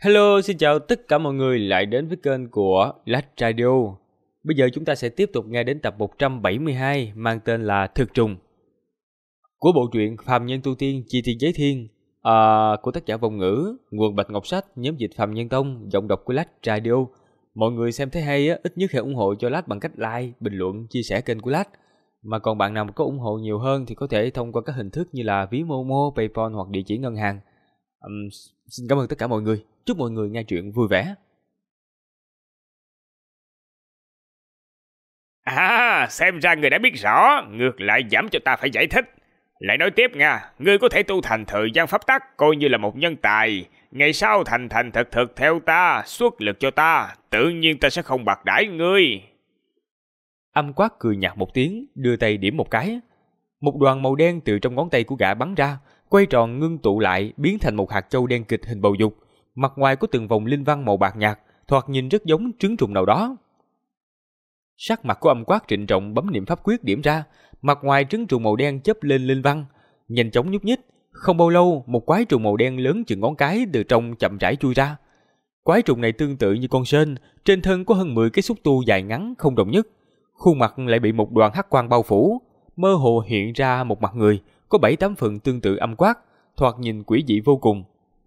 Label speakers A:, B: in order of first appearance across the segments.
A: Hello, xin chào tất cả mọi người lại đến với kênh của Lách Radio. Bây giờ chúng ta sẽ tiếp tục nghe đến tập 172 mang tên là Thực Trùng của bộ truyện Phàm Nhân Tu Tiên Chi Thiên Giới Thiên của tác giả Vong Ngữ, nguồn Bạch Ngọc Sách, nhóm dịch Phàm Nhân Tông, giọng đọc của Lách Radio. Mọi người xem thấy hay ít nhất hãy ủng hộ cho Lách bằng cách like, bình luận, chia sẻ kênh của Lách. Mà còn bạn nào có ủng hộ nhiều hơn thì có thể thông qua các hình thức như là ví Momo, PayPal hoặc địa chỉ ngân hàng. Xin cảm ơn tất cả mọi người. Chúc mọi người nghe chuyện vui vẻ.
B: Xem ra người đã biết rõ, ngược lại giảm cho ta phải giải thích. Lại nói tiếp nha, ngươi có thể tu thành thời gian pháp tắc, coi như là một nhân tài. Ngày sau thành thật theo ta, xuất lực cho ta, tự nhiên ta sẽ không bạc đãi ngươi.
A: Âm Quát cười nhạt một tiếng, đưa tay điểm một cái. Một đoàn màu đen từ trong ngón tay của gã bắn ra, quay tròn ngưng tụ lại, biến thành một hạt châu đen kịch hình bầu dục. Mặt ngoài có từng vòng linh văn màu bạc nhạt, thoạt nhìn rất giống trứng trùng nào đó. Sắc mặt của Âm Quát trịnh trọng bấm niệm pháp quyết điểm ra, mặt ngoài trứng trùng màu đen chớp lên linh văn, nhanh chóng nhúc nhích. Không bao lâu, một quái trùng màu đen lớn chừng ngón cái từ trong chậm rãi chui ra. Quái trùng này tương tự như con sên, trên thân có hơn 10 cái xúc tu dài ngắn không đồng nhất. Khuôn mặt lại bị một đoàn hắc quang bao phủ, mơ hồ hiện ra một mặt người, có 7-8 phần tương tự Âm Quát, thoạt nhìn quỷ dị vô cùng.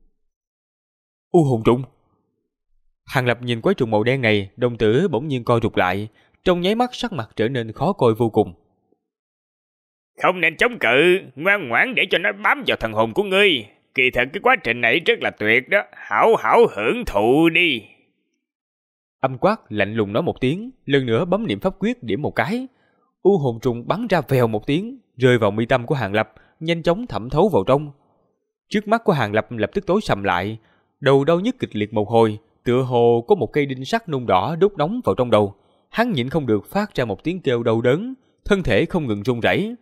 A: U hồn trùng. Hàng Lập nhìn quái trùng màu đen này, đồng tử bỗng nhiên co rụt lại, trong nháy mắt sắc mặt trở nên khó coi vô cùng.
B: Không nên chống cự, ngoan ngoãn để cho nó bám vào thần hồn của ngươi. Kỳ thật cái quá trình này rất là tuyệt đó, hảo hưởng thụ đi.
A: Âm Quát lạnh lùng nói một tiếng, lần nữa bấm niệm pháp quyết điểm một cái. U hồn trùng bắn ra vèo một tiếng, rơi vào mi tâm của Hàng Lập, nhanh chóng thẩm thấu vào trong. Trước mắt của Hàng Lập lập tức tối sầm lại, đầu đau nhức kịch liệt một hồi, tựa hồ có một cây đinh sắt nung đỏ đốt nóng vào trong đầu. Hắn nhịn không được phát ra một tiếng kêu đau đớn, thân thể không ngừng run rẩy.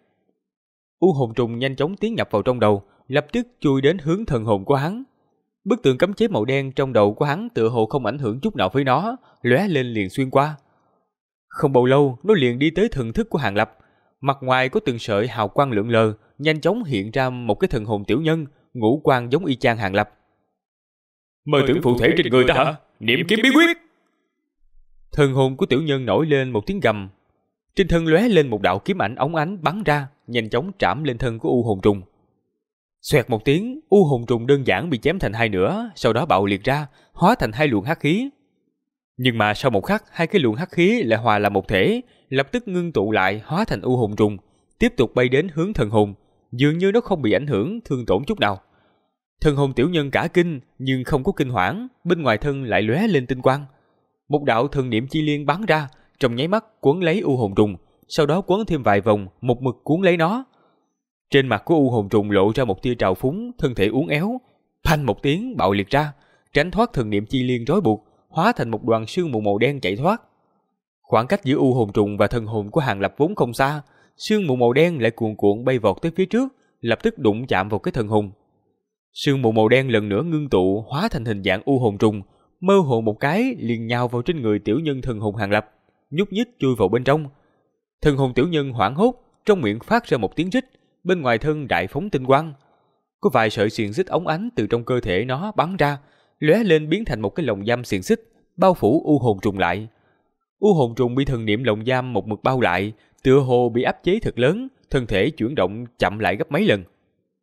A: U hồn trùng nhanh chóng tiến nhập vào trong đầu, lập tức chui đến hướng thần hồn của hắn. Bức tường cấm chế màu đen trong đầu của hắn tựa hồ không ảnh hưởng chút nào với nó, lóe lên liền xuyên qua. Không bao lâu, nó liền đi tới thần thức của Hàng Lập. Mặt ngoài có từng sợi hào quang lượn lờ, nhanh chóng hiện ra một cái thần hồn tiểu nhân, ngũ quan giống y chang Hàng Lập.
B: Mời tưởng phụ thể trên người ta hả? Niệm kiếm bí quyết.
A: Thần hồn của tiểu nhân nổi lên một tiếng gầm. Trên thân lóe lên một đạo kiếm ảnh óng ánh bắn ra, nhanh chóng trảm lên thân của u hồn trùng. Xoẹt một tiếng, u hồn trùng đơn giản bị chém thành hai nửa, sau đó bạo liệt ra, hóa thành hai luồng hắc khí. Nhưng mà sau một khắc, hai cái luồng hắc khí lại hòa làm một thể, lập tức ngưng tụ lại, hóa thành u hồn trùng, tiếp tục bay đến hướng thần hồn, dường như nó không bị ảnh hưởng, thương tổn chút nào. Thần hồn tiểu nhân cả kinh, nhưng không có kinh hoảng, bên ngoài thân lại lóe lên tinh quang. Một đạo thần niệm chi liên bắn ra, trong nháy mắt cuốn lấy u hồn trùng, sau đó quấn thêm vài vòng, một mực cuốn lấy nó. Trên mặt của u hồn trùng lộ ra một tia trào phúng, thân thể uốn éo, phanh một tiếng bạo liệt ra, tránh thoát thần niệm chi liên trói buộc, hóa thành một đoàn sương mù màu đen chạy thoát. Khoảng cách giữa u hồn trùng và thần hồn của Hàng Lập vốn không xa, sương mù màu đen lại cuồn cuộn bay vọt tới phía trước, lập tức đụng chạm vào cái thần hồn. Sương mù màu đen lần nữa ngưng tụ, hóa thành hình dạng u hồn trùng, mơ hồ một cái liền nhào vào trên người tiểu nhân thần hồn Hàng Lập, nhúc nhích chui vào bên trong. Thần hồn tiểu nhân hoảng hốt, trong miệng phát ra một tiếng rít, bên ngoài thân đại phóng tinh quang. Có vài sợi xiềng xích óng ánh từ trong cơ thể nó bắn ra, lóe lên biến thành một cái lồng giam xiềng xích, bao phủ u hồn trùng lại. U hồn trùng bị thần niệm lồng giam một mực bao lại, tựa hồ bị áp chế thật lớn, thân thể chuyển động chậm lại gấp mấy lần.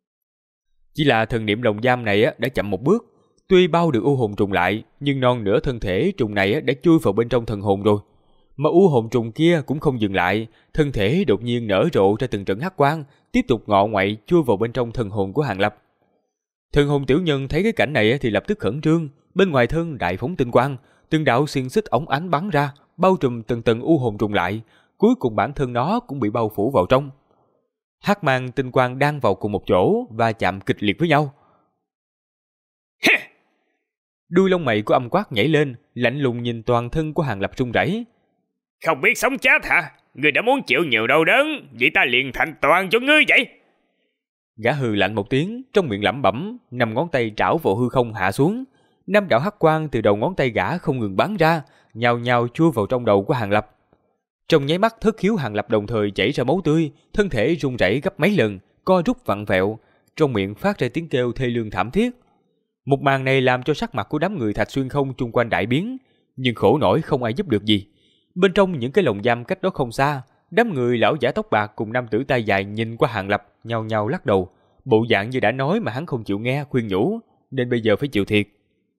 A: Chỉ là thần niệm lồng giam này đã chậm một bước, tuy bao được u hồn trùng lại, nhưng non nửa thân thể trùng này đã chui vào bên trong thần hồn rồi. Mà u hồn trùng kia cũng không dừng lại, thân thể đột nhiên nở rộ ra từng trận hắc quang, tiếp tục ngọ ngoại chui vào bên trong thần hồn của Hàng Lập. Thần hồn tiểu nhân thấy cái cảnh này thì lập tức khẩn trương, bên ngoài thân đại phóng tinh quang, từng đạo xiềng xích óng ánh bắn ra, bao trùm từng tầng u hồn trùng lại, cuối cùng bản thân nó cũng bị bao phủ vào trong. Hắc mang tinh quang đang vào cùng một chỗ và chạm kịch liệt với nhau. Đuôi lông mày của Âm Quát nhảy lên, lạnh lùng nhìn toàn thân của Hàng Lập run rẩy.
B: Không biết sống chết hả? Ngươi đã muốn chịu nhiều đau đớn, vậy ta liền thành toàn cho ngươi vậy.
A: Gã hừ lạnh một tiếng, trong miệng lẩm bẩm, 5 ngón tay trảo vào hư không hạ xuống. 5 đạo hắc quang từ đầu ngón tay gã không ngừng bắn ra, nhào nhào chui vào trong đầu của Hàng Lập. Trong nháy mắt thất khiếu Hàng Lập đồng thời chảy ra máu tươi, thân thể run rẩy gấp mấy lần, co rút vặn vẹo, trong miệng phát ra tiếng kêu thê lương thảm thiết. Một màn này làm cho sắc mặt của đám người Thạch Xuyên Không chung quanh đại biến, nhưng khổ nổi không ai giúp được gì. Bên trong những cái lồng giam cách đó không xa, đám người lão giả tóc bạc cùng nam tử tay dài nhìn qua Hàng Lập, nhao nhao lắc đầu, bộ dạng như đã nói mà hắn không chịu nghe, khuyên nhủ, nên bây giờ phải chịu thiệt.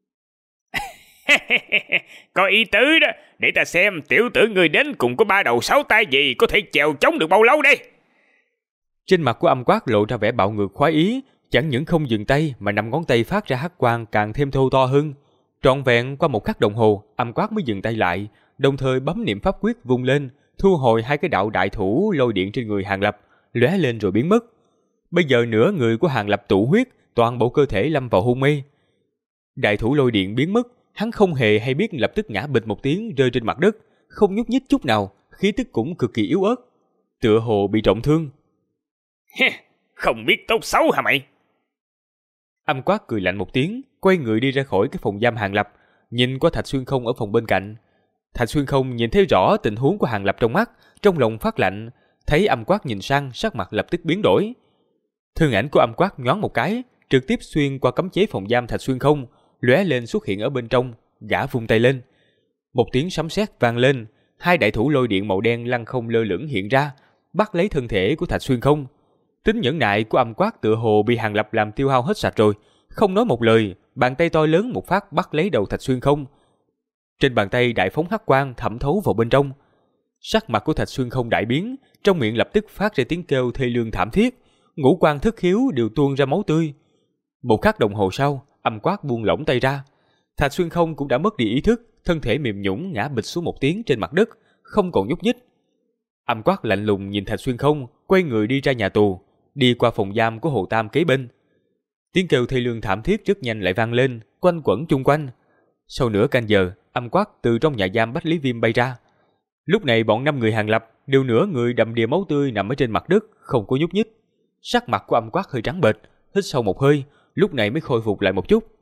B: Có ý tứ đó, để ta xem tiểu tử người đến cùng có 3 đầu 6 tay gì, có thể chèo chống được bao lâu đây.
A: Trên mặt của Âm Quát lộ ra vẻ bạo ngược khoái ý, chẳng những không dừng tay mà 5 ngón tay phát ra hắc quang càng thêm thô to hơn. Trọn vẹn qua 1 khắc đồng hồ, Âm Quát mới dừng tay lại, đồng thời bấm niệm pháp quyết vung lên, thu hồi 2 cái đạo đại thủ lôi điện trên người Hàng Lập, lóe lên rồi biến mất. Bây giờ nửa người của Hàng Lập tụ huyết, toàn bộ cơ thể lâm vào hôn mê. Đại thủ lôi điện biến mất, hắn không hề hay biết, lập tức ngã bịch một tiếng rơi trên mặt đất, không nhúc nhích chút nào, khí tức cũng cực kỳ yếu ớt, tựa hồ bị trọng thương.
B: Không biết tốt xấu hả mày?
A: Âm Quát cười lạnh một tiếng, quay người đi ra khỏi cái phòng giam Hàng Lập, nhìn qua Thạch Xuyên Không ở phòng bên cạnh. Thạch Xuyên Không nhìn thấy rõ tình huống của Hàng Lập trong mắt, trong lòng phát lạnh, thấy Âm Quát nhìn sang, sắc mặt lập tức biến đổi. Thân ảnh của Âm Quát nhoáng một cái, trực tiếp xuyên qua cấm chế phòng giam Thạch Xuyên Không, lóe lên xuất hiện ở bên trong, gã vung tay lên. Một tiếng sấm sét vang lên, 2 đại thủ lôi điện màu đen lăng không lơ lửng hiện ra, bắt lấy thân thể của Thạch Xuyên Không. Tính nhẫn nại của Âm Quát tựa hồ bị Hàng Lập làm tiêu hao hết sạch rồi, không nói một lời, bàn tay to lớn một phát bắt lấy đầu Thạch Xuyên Không. Trên bàn tay đại phóng hắc quang thẩm thấu vào bên trong. Sắc mặt của Thạch Xuyên Không đại biến, trong miệng lập tức phát ra tiếng kêu thê lương thảm thiết, ngũ quan thất khiếu đều tuôn ra máu tươi. 1 khắc đồng hồ sau, Âm Quát buông lỏng tay ra. Thạch Xuyên Không cũng đã mất đi ý thức, thân thể mềm nhũn ngã bịch xuống một tiếng trên mặt đất, không còn nhúc nhích. Âm Quát lạnh lùng nhìn Thạch Xuyên Không, quay người đi ra nhà tù, đi qua phòng giam của Hồ Tam kế bên. Tiếng kêu thê lương thảm thiết rất nhanh lại vang lên, quanh quẩn chung quanh. Sau nửa canh giờ, Âm Quát từ trong nhà giam Bách Lý Viêm bay ra. Lúc này bọn 5 người Hàng Lập đều nửa người đầm đìa máu tươi nằm ở trên mặt đất, không có nhúc nhích. Sắc mặt của Âm Quát hơi trắng bệch, hít sâu một hơi, lúc này mới khôi phục lại một chút.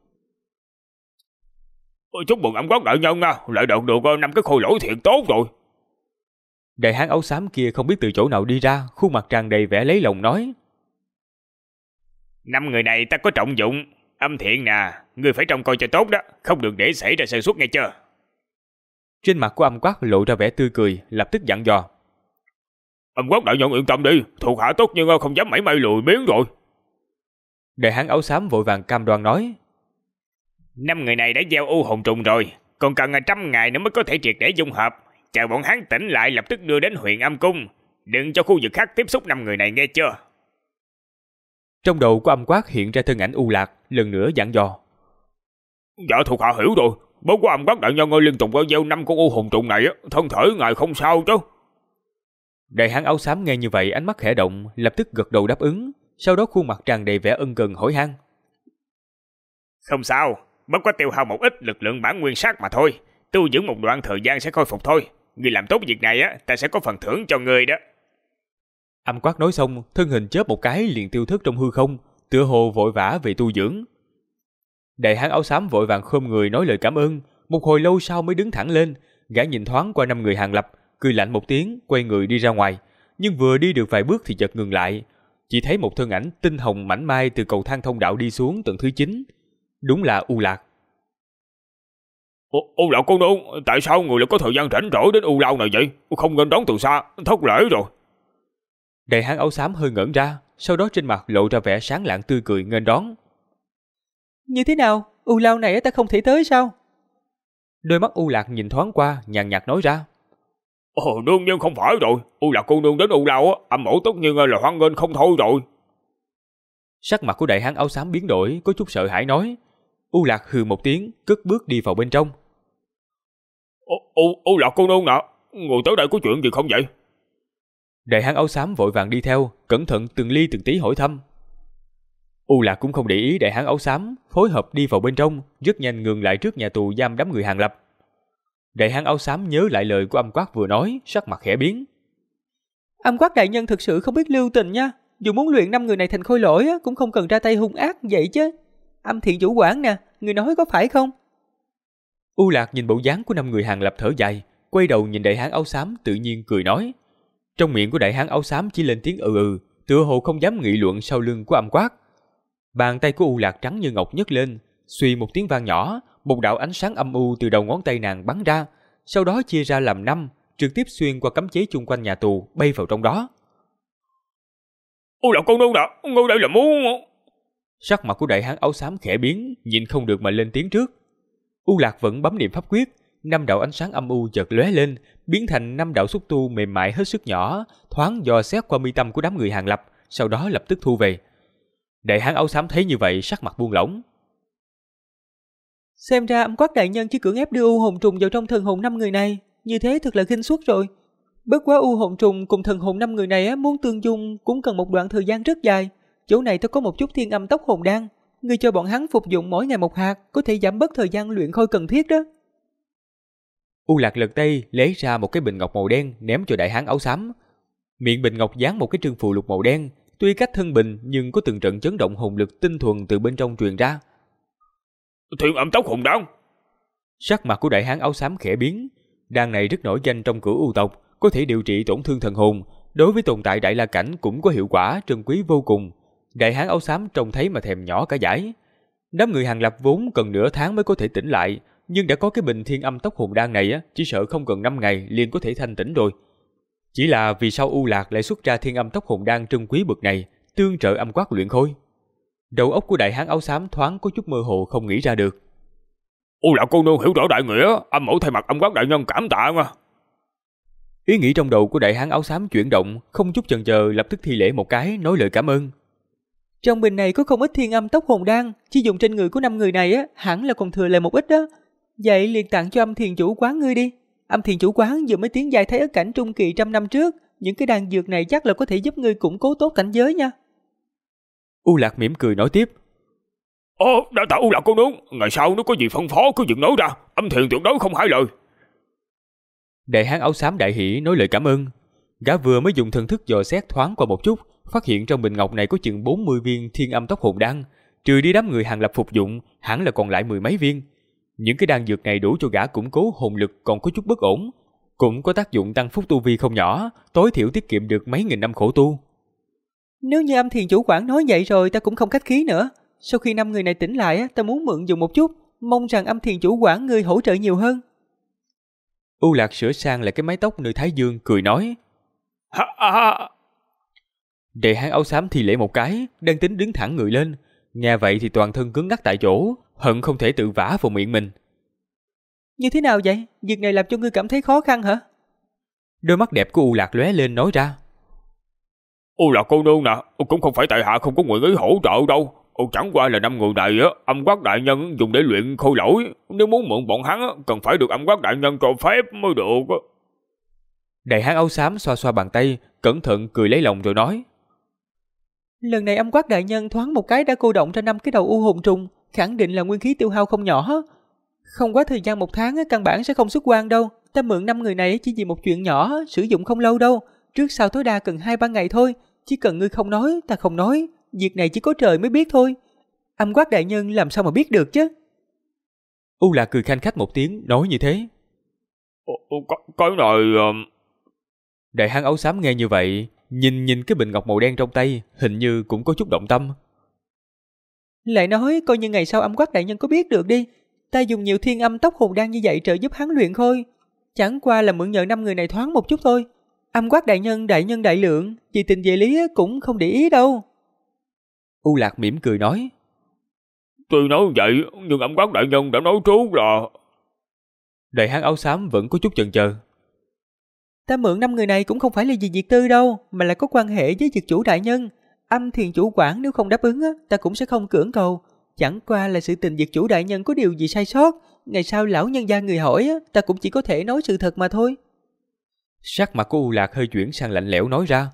B: Chúc mừng Âm Quát đại nhân nha, lại đạt được 5 cái khôi lỗi thiệt tốt rồi.
A: Đại hán áo xám kia không biết từ chỗ nào đi ra, khuôn mặt tràn đầy vẻ lấy lòng nói:
B: 5 người này ta có trọng dụng. Âm Thiện nè, ngươi phải trông coi cho tốt đó, không được để xảy ra sơ suất nghe chưa.
A: Trên mặt của Âm Quát lộ ra vẻ tươi cười, lập tức dặn dò:
B: Âm Quát đại nhân yên tâm đi, thuộc hạ tốt nhưng không dám mảy may lười biếng rồi.
A: Đại hán áo xám vội vàng cam đoan nói:
B: 5 người này đã gieo u hồn trùng rồi, còn cần 100 ngày nữa mới có thể triệt để dung hợp. Chờ bọn hắn tỉnh lại lập tức đưa đến huyện Âm Cung, đừng cho khu vực khác tiếp xúc 5 người này nghe chưa.
A: Trong đầu của Âm Quát hiện ra thân ảnh U Lạc, lần nữa dặn dò:
B: Dạ thuộc hạ hiểu rồi, bố của Âm Quát đại nhân ơi, liên tục gieo 5 con u hồn trùng này, thân thể ngài không sao chứ.
A: Đại hán áo xám nghe như vậy ánh mắt khẽ động, lập tức gật đầu đáp ứng, sau đó khuôn mặt tràn đầy vẻ ân cần hỏi han:
B: Không sao, bất quá tiêu hao một ít lực lượng bản nguyên sát mà thôi, tu dưỡng một đoạn thời gian sẽ khôi phục thôi. Ngươi làm tốt việc này ta sẽ có phần thưởng cho ngươi đó.
A: Âm Quát nói xong, thân hình chớp một cái liền tiêu thất trong hư không, tựa hồ vội vã về tu dưỡng. Đại hán áo xám vội vàng khom người nói lời cảm ơn, một hồi lâu sau mới đứng thẳng lên, gã nhìn thoáng qua 5 người Hàng Lập, cười lạnh một tiếng, quay người đi ra ngoài, nhưng vừa đi được vài bước thì chợt ngừng lại, chỉ thấy một thân ảnh tinh hồng mảnh mai từ cầu thang thông đạo đi xuống tầng thứ 9. Đúng là U Lạc.
B: U Lạc cô nương, tại sao người lại có thời gian rảnh rỗi đến U Lao này vậy? Không nên đón từ xa, thất lễ rồi.
A: Đại hán áo xám hơi ngẩn ra, sau đó trên mặt lộ ra vẻ sáng lạng tươi cười nghênh đón. Như thế nào? U Lao này ta không thể tới sao? Đôi mắt U Lạc nhìn thoáng qua, nhàn nhạt nói ra:
B: Đương nhiên không phải rồi, U Lạc cô nương đến U Lao âm mộ tất nhiên là hoan nghênh không thôi rồi.
A: Sắc mặt của đại hán áo xám biến đổi, có chút sợ hãi nói. U Lạc hừ một tiếng, cất bước đi vào bên trong.
B: U Lạc cô nương nè, người tới đây có chuyện gì không vậy?
A: Đại hán áo xám vội vàng đi theo, cẩn thận từng ly từng tí hỏi thăm. U Lạc cũng không để ý đại hán áo xám, phối hợp đi vào bên trong, rất nhanh ngừng lại trước nhà tù giam đám người Hàng Lập. Đại hán áo xám nhớ lại lời của Âm Quát vừa nói, sắc mặt khẽ biến. Âm Quát đại nhân thực sự không biết lưu tình nha, dù muốn luyện 5 người này thành khôi lỗi cũng không cần ra tay hung ác vậy chứ. Âm Thiện chủ quản nè, người nói có phải không? U Lạc nhìn bộ dáng của 5 người Hàng Lập thở dài, quay đầu nhìn đại hán áo xám tự nhiên cười nói. Trong miệng của đại hán áo xám chỉ lên tiếng ừ, tựa hồ không dám nghị luận sau lưng của Âm Quát. Bàn tay của U Lạc trắng như ngọc nhấc lên, Suy một tiếng vang nhỏ, một đạo ánh sáng âm u từ đầu ngón tay nàng bắn ra, sau đó chia ra làm 5, trực tiếp xuyên qua cấm chế chung quanh nhà tù, bay vào trong đó.
B: Ôi là con nương nè, ngươi đây là muốn...
A: Sắc mặt của đại hán áo xám khẽ biến, nhịn không được mà lên tiếng trước. U Lạc vẫn bấm niệm pháp quyết, 5 đạo ánh sáng âm u chợt lóe lên, biến thành 5 đạo xúc tu mềm mại hết sức nhỏ, thoáng dò xét qua mi tâm của đám người Hàng Lập, sau đó lập tức thu về. Đại hán áo xám thấy như vậy, sắc mặt buông lỏng.
C: Xem ra Âm Quát đại nhân chỉ cưỡng ép đưa u hồn trùng vào trong thần hồn 5 người này, như thế thật là khinh suất rồi. Bất quá u hồn trùng cùng thần hồn 5 người này muốn tương dung cũng cần một đoạn thời gian rất dài. Chỗ này tôi có một chút thiên âm tốc hồn đan, ngươi cho bọn hắn phục dụng mỗi ngày một hạt, có thể giảm bớt thời gian luyện khôi cần thiết đó.
A: U Lạc lật tay lấy ra một cái bình ngọc màu đen ném cho đại hán áo xám. Miệng bình ngọc dán một cái trương phù lục màu đen, tuy cách thân bình nhưng có từng trận chấn động hồn lực tinh thuần từ bên trong truyền ra.
B: Thiên âm tốc hồn đan.
A: Sắc mặt của đại hán áo xám khẽ biến. Đan này rất nổi danh trong cửu u tộc, có thể điều trị tổn thương thần hồn, đối với tồn tại đại la cảnh cũng có hiệu quả trân quý vô cùng. Đại hán áo xám trông thấy mà thèm nhỏ cả dãi. Đám người Hàng Lập vốn cần nửa tháng mới có thể tỉnh lại, nhưng đã có cái bình thiên âm tốc hồn đan này chỉ sợ không cần 5 ngày liền có thể thanh tỉnh rồi. Chỉ là vì sao U Lạc lại xuất ra thiên âm tốc hồn đan trân quý bậc này, tương trợ Âm Quát luyện khôi? Đầu óc của đại hán áo xám thoáng có chút mơ hồ không nghĩ ra được.
B: U Lạc cô nương hiểu rõ đại nghĩa, âm mẫu thay mặt Âm Quát đại nhân cảm tạ nha.
A: Ý nghĩ trong đầu của đại hán áo xám chuyển động, không chút chần chờ lập tức thi lễ một cái, nói lời cảm ơn.
C: Trong bình này có không ít thiên âm tốc hồn đan, chỉ dùng trên người của 5 người này hẳn là còn thừa lại một ít đó. Vậy liền tặng cho Âm Thiền chủ quán ngươi đi. Âm Thiền chủ quán vừa mới tiến giai Thái Ức cảnh trung kỳ 100 năm trước, những cái đan dược này chắc là có thể giúp ngươi củng cố tốt cảnh giới nha.
A: U Lạc mỉm cười nói tiếp.
B: Đã tạ U Lạc cô nương, ngày sau nếu có gì phân phó cứ việc nói ra, Âm Thiền tuyệt đối không hai lời.
A: Đại hán áo xám đại hỉ nói lời cảm ơn. Gã vừa mới dùng thần thức dò xét thoáng qua một chút, phát hiện trong bình ngọc này có chừng 40 viên thiên âm tốc hồn đan, trừ đi đám người Hàng Lập phục dụng, hẳn là còn lại 10 mấy viên. Những cái đan dược này đủ cho gã củng cố hồn lực còn có chút bất ổn, cũng có tác dụng tăng phúc tu vi không nhỏ, tối thiểu tiết kiệm được mấy nghìn năm khổ tu.
C: Nếu như Âm Thiền chủ quản nói vậy rồi, ta cũng không khách khí nữa. Sau khi 5 người này tỉnh lại, ta muốn mượn dùng một chút, mong rằng Âm Thiền chủ quản ngươi hỗ trợ nhiều hơn.
A: U Lạc sửa sang lại cái mái tóc nơi thái dương, cười nói. Đại hán áo xám thi lễ một cái, đang tính đứng thẳng người lên, nghe vậy thì toàn thân cứng ngắc tại chỗ, hận không thể tự vả vào miệng mình.
C: Như thế nào vậy? Việc này làm cho ngươi cảm thấy khó khăn hả?
A: Đôi mắt đẹp của U Lạc lóe lên nói ra.
B: U Lạc cô nương nè, cũng không phải tại hạ không có nguyện ý hỗ trợ đâu. Chẳng qua là 5 người này Âm Quát đại nhân dùng để luyện khôi lỗi, nếu muốn mượn bọn hắn cần phải được Âm Quát đại nhân cho phép mới được.
A: Đại hán áo xám xoa xoa bàn tay, cẩn thận cười lấy lòng rồi nói.
C: Lần này Âm Quát đại nhân thoáng một cái đã cô động ra 5 cái đầu u hồn trùng, khẳng định là nguyên khí tiêu hao không nhỏ. Không quá thời gian 1 tháng căn bản sẽ không xuất quan đâu. Ta mượn 5 người này chỉ vì một chuyện nhỏ, sử dụng không lâu đâu. Trước sau tối đa cần 2-3 ngày thôi. Chỉ cần ngươi không nói, ta không nói. Việc này chỉ có trời mới biết thôi. Âm Quát đại nhân làm sao mà biết được chứ?
A: U Lạc cười khanh khách một tiếng, nói như thế.
B: Cái này...
A: Đại hán áo xám nghe như vậy, nhìn cái bình ngọc màu đen trong tay, hình như cũng có chút động tâm.
C: Lại nói coi như ngày sau Âm Quát đại nhân có biết được đi, ta dùng nhiều thiên âm tốc hồn đan như vậy trợ giúp hắn luyện khôi, chẳng qua là mượn nhờ 5 người này thoáng một chút thôi. Âm Quát đại nhân đại lượng, vì tình về lý cũng không để ý đâu.
A: U Lạc mỉm cười nói.
B: Tuy nói vậy, nhưng Âm Quát đại nhân đã nói trước là...
A: Đại hán áo xám vẫn có chút chần chờ.
C: Ta mượn 5 người này cũng không phải là vì việc tư đâu, mà là có quan hệ với dược chủ đại nhân. Âm Thiền chủ quản nếu không đáp ứng ta cũng sẽ không cưỡng cầu. Chẳng qua là sự tình dược chủ đại nhân có điều gì sai sót, ngày sau lão nhân gia người hỏi ta cũng chỉ có thể nói sự thật mà thôi.
A: Sắc mặt của U Lạc hơi chuyển sang lạnh lẽo nói ra.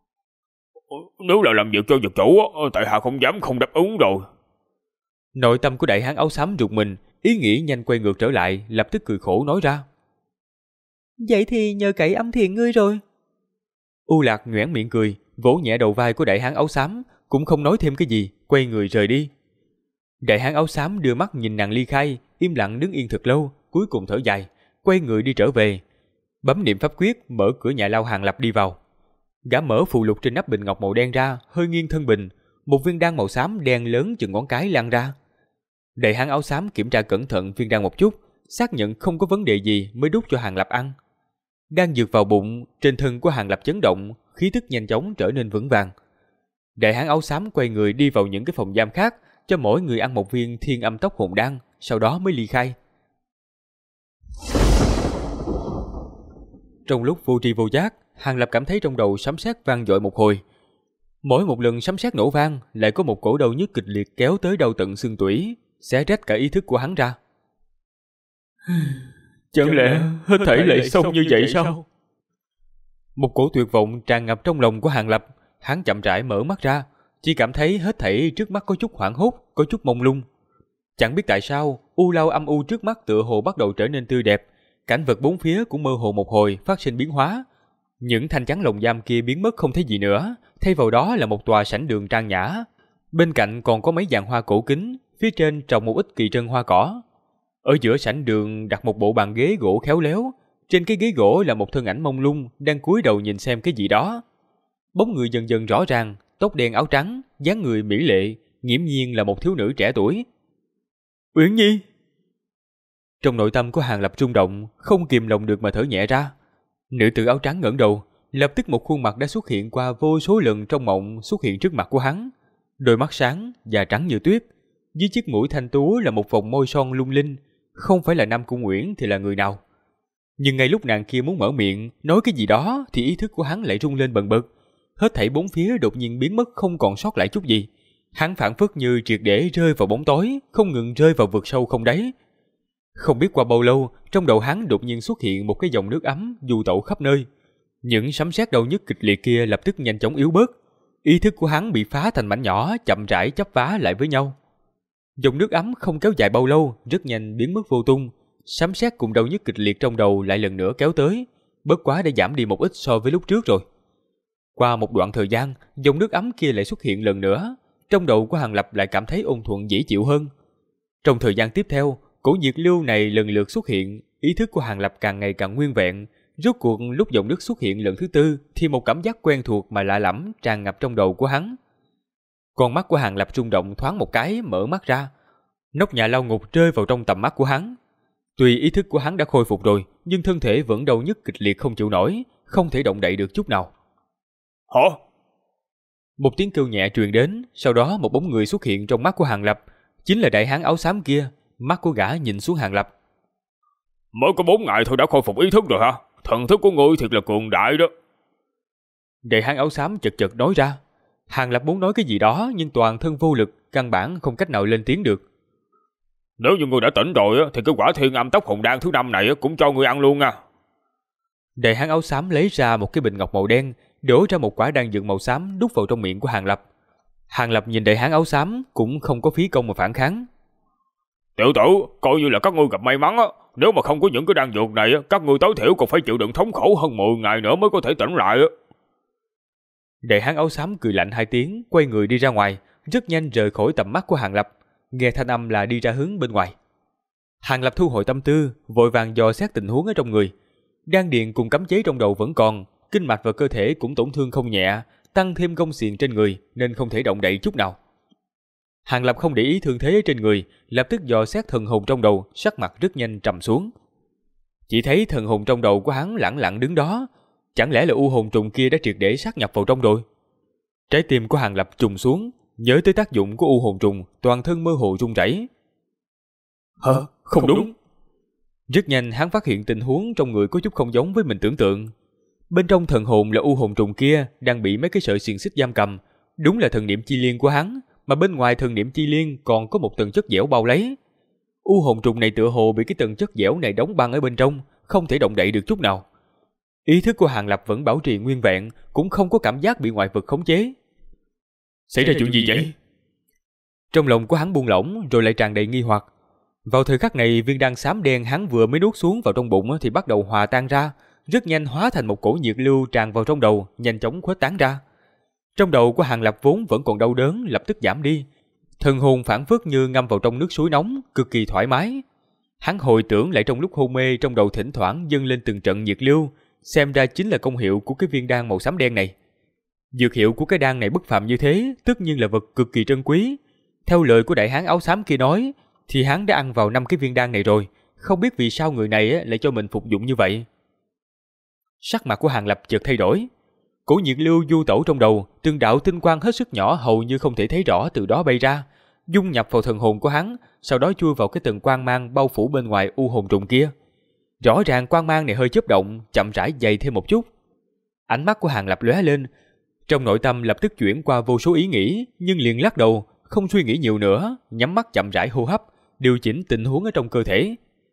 B: Nếu là làm việc cho dược chủ, tại hạ không dám không đáp ứng rồi.
A: Nội tâm của đại hán áo xám rụt mình, ý nghĩ nhanh quay ngược trở lại, lập tức cười khổ nói ra.
C: Vậy thì nhờ cậy Âm Thiền ngươi rồi.
A: U Lạc nhoẻn miệng cười, vỗ nhẹ đầu vai của đại hán áo xám, cũng không nói thêm cái gì, quay người rời đi. Đại hán áo xám đưa mắt nhìn nàng ly khai, im lặng đứng yên thật lâu, cuối cùng thở dài, quay người đi trở về. Bấm niệm pháp quyết, mở cửa nhà lao Hàng Lập đi vào. Gã mở phù lục trên nắp bình ngọc màu đen ra, hơi nghiêng thân bình, một viên đan màu xám đen lớn chừng ngón cái lan ra. Đại hán áo xám kiểm tra cẩn thận viên đan một chút, xác nhận không có vấn đề gì mới đút cho Hàng Lập ăn. Đan dược vào bụng, trên thân của Hàng Lập chấn động, khí tức nhanh chóng trở nên vững vàng. Đại hán áo xám quay người đi vào những cái phòng giam khác, cho mỗi người ăn một viên thiên âm tốc hồn đan, sau đó mới ly khai. Trong lúc vô tri vô giác, Hàng Lập cảm thấy trong đầu sấm sét vang dội một hồi. Mỗi một lần sấm sét nổ vang, lại có một cổ đau nhức kịch liệt kéo tới đau tận xương tủy, xé rách cả ý thức của hắn ra. Chẳng lẽ hết thảy lại xong như vậy sao? Một cổ tuyệt vọng tràn ngập trong lòng của Hàng Lập. Hắn chậm rãi mở mắt ra, chỉ cảm thấy hết thảy trước mắt có chút hoảng hốt, có chút mông lung. Chẳng biết tại sao, u lau âm u trước mắt tựa hồ bắt đầu trở nên tươi đẹp, cảnh vật bốn phía cũng mơ hồ một hồi phát sinh biến hóa. Những thanh chắn lồng giam kia biến mất không thấy gì nữa, thay vào đó là một tòa sảnh đường trang nhã. Bên cạnh còn có mấy giàn hoa cổ kính, phía trên trồng một ít kỳ trân hoa cỏ. Ở giữa sảnh đường đặt một bộ bàn ghế gỗ khéo léo, trên cái ghế gỗ là một thân ảnh mông lung đang cúi đầu nhìn xem cái gì đó. Bóng người dần dần rõ ràng, tóc đen áo trắng, dáng người mỹ lệ, nghiễm nhiên là một thiếu nữ trẻ tuổi. Uyển Nhi. Trong nội tâm của Hàng Lập rung động, không kìm lòng được mà thở nhẹ ra. Nữ tử áo trắng ngẩng đầu, lập tức một khuôn mặt đã xuất hiện qua vô số lần trong mộng xuất hiện trước mặt của hắn. Đôi mắt sáng và trắng như tuyết, dưới chiếc mũi thanh tú là một vòng môi son lung linh, không phải là Nam Cung Uyển thì là người nào. Nhưng ngay lúc nàng kia muốn mở miệng nói cái gì đó thì ý thức của hắn lại rung lên bần bật. Hết thảy bốn phía đột nhiên biến mất, không còn sót lại chút gì. Hắn phảng phất như triệt để rơi vào bóng tối, không ngừng rơi vào vực sâu không đáy. Không biết qua bao lâu, trong đầu hắn đột nhiên xuất hiện một cái dòng nước ấm du tẩu khắp nơi. Những sấm sét đau nhức kịch liệt kia lập tức nhanh chóng yếu bớt. Ý thức của hắn bị phá thành mảnh nhỏ, chậm rãi chấp vá lại với nhau. Dòng nước ấm không kéo dài bao lâu, rất nhanh biến mất vô tung. Sấm sét cùng đau nhức kịch liệt trong đầu lại lần nữa kéo tới, bất quá đã giảm đi một ít so với lúc trước rồi. Qua một đoạn thời gian, dòng nước ấm kia lại xuất hiện lần nữa. Trong đầu của Hàng Lập lại cảm thấy ôn thuận dễ chịu hơn. Trong thời gian tiếp theo, cổ nhiệt lưu này lần lượt xuất hiện, ý thức của Hàng Lập càng ngày càng nguyên vẹn. Rốt cuộc lúc dòng nước xuất hiện lần thứ tư thì một cảm giác quen thuộc mà lạ lẫm tràn ngập trong đầu của hắn. Con mắt của Hàng Lập rung động thoáng một cái, mở mắt ra. Nóc nhà lao ngục rơi vào trong tầm mắt của hắn. Tuy ý thức của hắn đã khôi phục rồi, nhưng thân thể vẫn đau nhức kịch liệt không chịu nổi, không thể động đậy được chút nào.
B: Hả?
A: Một tiếng kêu nhẹ truyền đến, sau đó một bóng người xuất hiện trong mắt của Hàng Lập, chính là đại hán áo xám kia. Mắt của gã nhìn xuống Hàng Lập.
B: Mới có 4 ngày thôi đã khôi phục ý thức rồi hả? Thần thức của ngươi thiệt là cường đại đó.
A: Đại hán áo xám chật chật nói ra. Hàng Lập muốn nói cái gì đó nhưng toàn thân vô lực, căn bản không cách nào lên tiếng được.
B: Nếu như ngươi đã tỉnh rồi thì cái quả thiên âm tốc hồn đan thứ 5 này cũng cho ngươi ăn luôn nha.
A: Đại hán áo xám lấy ra một cái bình ngọc màu đen, đổ ra một quả đan dược màu xám đút vào trong miệng của Hàng Lập. Hàng Lập nhìn đại hán áo xám cũng không có phí công mà phản kháng.
B: Tiểu tử, coi như là các ngươi gặp may mắn á. Nếu mà không có những cái đan dược này, các ngươi tối thiểu còn phải chịu đựng thống khổ hơn 10 ngày nữa mới có thể tỉnh lại.
A: Đại hán áo xám cười lạnh 2 tiếng, quay người đi ra ngoài, rất nhanh rời khỏi tầm mắt của Hàng Lập, nghe thanh âm là đi ra hướng bên ngoài. Hàng Lập thu hồi tâm tư, vội vàng dò xét tình huống ở trong người. Đan điền cùng cấm chế trong đầu vẫn còn, kinh mạch và cơ thể cũng tổn thương không nhẹ, tăng thêm gông xiềng trên người nên không thể động đậy chút nào. Hàng Lập không để ý thương thế trên người, lập tức dò xét thần hồn trong đầu, sắc mặt rất nhanh trầm xuống. Chỉ thấy thần hồn trong đầu của hắn lẳng lặng đứng đó, chẳng lẽ là u hồn trùng kia đã triệt để sát nhập vào trong rồi? Trái tim của Hàng Lập trùng xuống, nhớ tới tác dụng của u hồn trùng, toàn thân mơ hồ run rẩy. Không đúng. Rất nhanh hắn phát hiện tình huống trong người có chút không giống với mình tưởng tượng. Bên trong thần hồn là u hồn trùng kia đang bị mấy cái sợi xiềng xích giam cầm, đúng là thần niệm chi liên của hắn, mà bên ngoài thần niệm chi liên còn có một tầng chất dẻo bao lấy. U hồn trùng này tựa hồ bị cái tầng chất dẻo này đóng băng ở bên trong, không thể động đậy được chút nào. Ý thức của Hàng Lập vẫn bảo trì nguyên vẹn, cũng không có cảm giác bị ngoại vật khống chế. Xảy ra chuyện gì vậy? Trong lòng của hắn buông lỏng rồi lại tràn đầy nghi hoặc. Vào thời khắc này, viên đan xám đen hắn vừa mới nuốt xuống vào trong bụng thì bắt đầu hòa tan ra, rất nhanh hóa thành một cổ nhiệt lưu tràn vào trong đầu, nhanh chóng khuếch tán ra. Trong đầu của Hàng Lập vốn vẫn còn đau đớn lập tức giảm đi, thần hồn phảng phất như ngâm vào trong nước suối nóng, cực kỳ thoải mái. Hắn hồi tưởng lại trong lúc hôn mê, trong đầu thỉnh thoảng dâng lên từng trận nhiệt lưu, xem ra chính là công hiệu của cái viên đan màu xám đen này. Dược hiệu của cái đan này bất phàm như thế, tất nhiên là vật cực kỳ trân quý. Theo lời của đại hán áo xám kia nói, thì hắn đã ăn vào 5 cái viên đan này rồi, không biết vì sao người này lại cho mình phục dụng như vậy. Sắc mặt của Hàng Lập chợt thay đổi. Cổ nhiệt lưu du tẩu trong đầu, từng đạo tinh quang hết sức nhỏ hầu như không thể thấy rõ từ đó bay ra, dung nhập vào thần hồn của hắn, sau đó chui vào cái tầng quang mang bao phủ bên ngoài u hồn trùng kia. Rõ ràng quang mang này hơi chớp động, chậm rãi dày thêm một chút. Ánh mắt của Hàng Lập lóe lên, trong nội tâm lập tức chuyển qua vô số ý nghĩ, nhưng liền lắc đầu, không suy nghĩ nhiều nữa, nhắm mắt chậm rãi hô hấp, điều chỉnh tình huống ở trong cơ thể.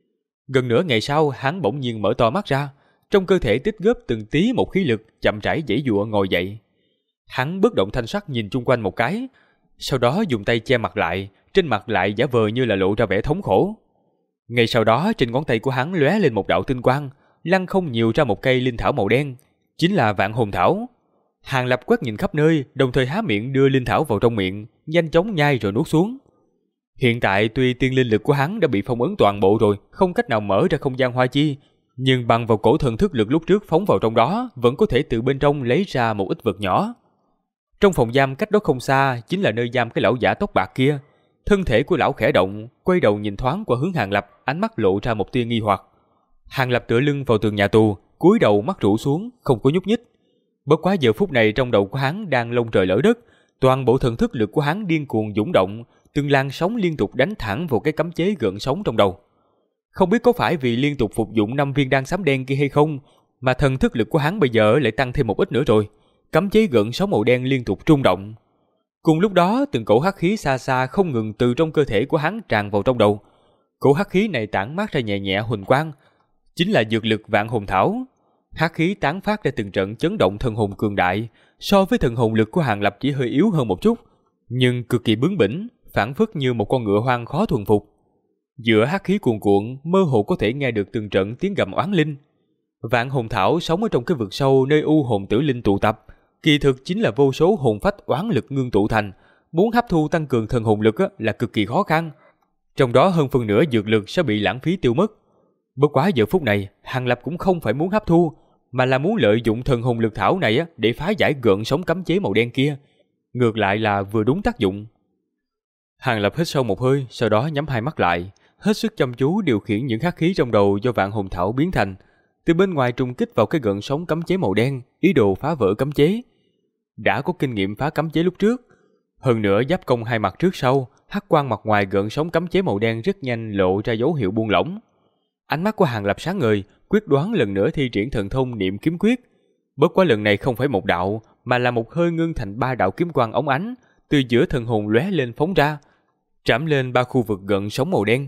A: Gần nửa ngày sau, hắn bỗng nhiên mở to mắt ra, trong cơ thể tích góp từng tí một khí lực, chậm rãi giãy giụa ngồi dậy. Hắn bất động thanh sắc nhìn chung quanh một cái, sau đó dùng tay che mặt lại, trên mặt lại giả vờ như là lộ ra vẻ thống khổ. Ngay sau đó, trên ngón tay của hắn lóe lên một đạo tinh quang, lăn không nhiều ra một cây linh thảo màu đen, chính là Vạn Hồn Thảo. Hàng Lập quét nhìn khắp nơi, đồng thời há miệng đưa linh thảo vào trong miệng, nhanh chóng nhai rồi nuốt xuống. Hiện tại tuy tiên linh lực của hắn đã bị phong ấn toàn bộ rồi, không cách nào mở ra không gian hoa chi, nhưng bằng vào cổ thần thức lực lúc trước phóng vào trong đó, vẫn có thể từ bên trong lấy ra một ít vật nhỏ. Trong phòng giam cách đó không xa, chính là nơi giam cái lão giả tóc bạc kia. Thân thể của lão khẽ động, quay đầu nhìn thoáng qua hướng Hàng Lập, ánh mắt lộ ra một tia nghi hoặc. Hàng Lập tựa lưng vào tường nhà tù, cúi đầu mắt rũ xuống, không có nhúc nhích. Bất quá giờ phút này trong đầu của hắn đang lông trời lở đất, toàn bộ thần thức lực của hắn điên cuồng dũng động, từng làn sóng liên tục đánh thẳng vào cái cấm chế gợn sóng trong đầu. Không biết có phải vì liên tục phục dụng 5 viên đan xám đen kia hay không, mà thần thức lực của hắn bây giờ lại tăng thêm một ít nữa rồi. Cấm chế gợn sóng màu đen liên tục rung động. Cùng lúc đó, từng cổ hắc khí xa xa không ngừng từ trong cơ thể của hắn tràn vào trong đầu. Cổ hắc khí này tản mát ra nhẹ nhẹ huỳnh quang, chính là dược lực Vạn Hồn Thảo. Hắc khí tán phát ra từng trận chấn động thần hồn cường đại, so với thần hồn lực của Hàng Lập chỉ hơi yếu hơn một chút, nhưng cực kỳ bướng bỉnh, phảng phất như một con ngựa hoang khó thuần phục. Giữa hắc khí cuồn cuộn, mơ hồ có thể nghe được từng trận tiếng gầm oán linh. Vạn Hồn Thảo sống ở trong cái vực sâu nơi u hồn tử linh tụ tập, kỳ thực chính là vô số hồn phách oán lực ngưng tụ thành, muốn hấp thu tăng cường thần hồn lực là cực kỳ khó khăn. Trong đó hơn phần nửa dược lực sẽ bị lãng phí tiêu mất. Bất quá giờ phút này, Hàng Lập cũng không phải muốn hấp thu, mà là muốn lợi dụng thần hồn lực thảo này để phá giải gợn sóng cấm chế màu đen kia. Ngược lại là vừa đúng tác dụng. Hàng Lập hít sâu một hơi, sau đó nhắm hai mắt lại, hết sức chăm chú điều khiển những hắc khí trong đầu do Vạn Hồn Thảo biến thành, từ bên ngoài trùng kích vào cái gợn sóng cấm chế màu đen, ý đồ phá vỡ cấm chế. Đã có kinh nghiệm phá cấm chế lúc trước, hơn nữa giáp công hai mặt trước sau, hắc quang mặt ngoài gợn sóng cấm chế màu đen rất nhanh lộ ra dấu hiệu buông lỏng. Ánh mắt của Hàng Lập sáng ngời, quyết đoán lần nữa thi triển thần thông niệm kiếm quyết. Bất quá lần này không phải một đạo, mà là một hơi ngưng thành 3 đạo kiếm quang óng ánh, từ giữa thần hồn lóe lên phóng ra, trảm lên 3 khu vực gợn sóng màu đen.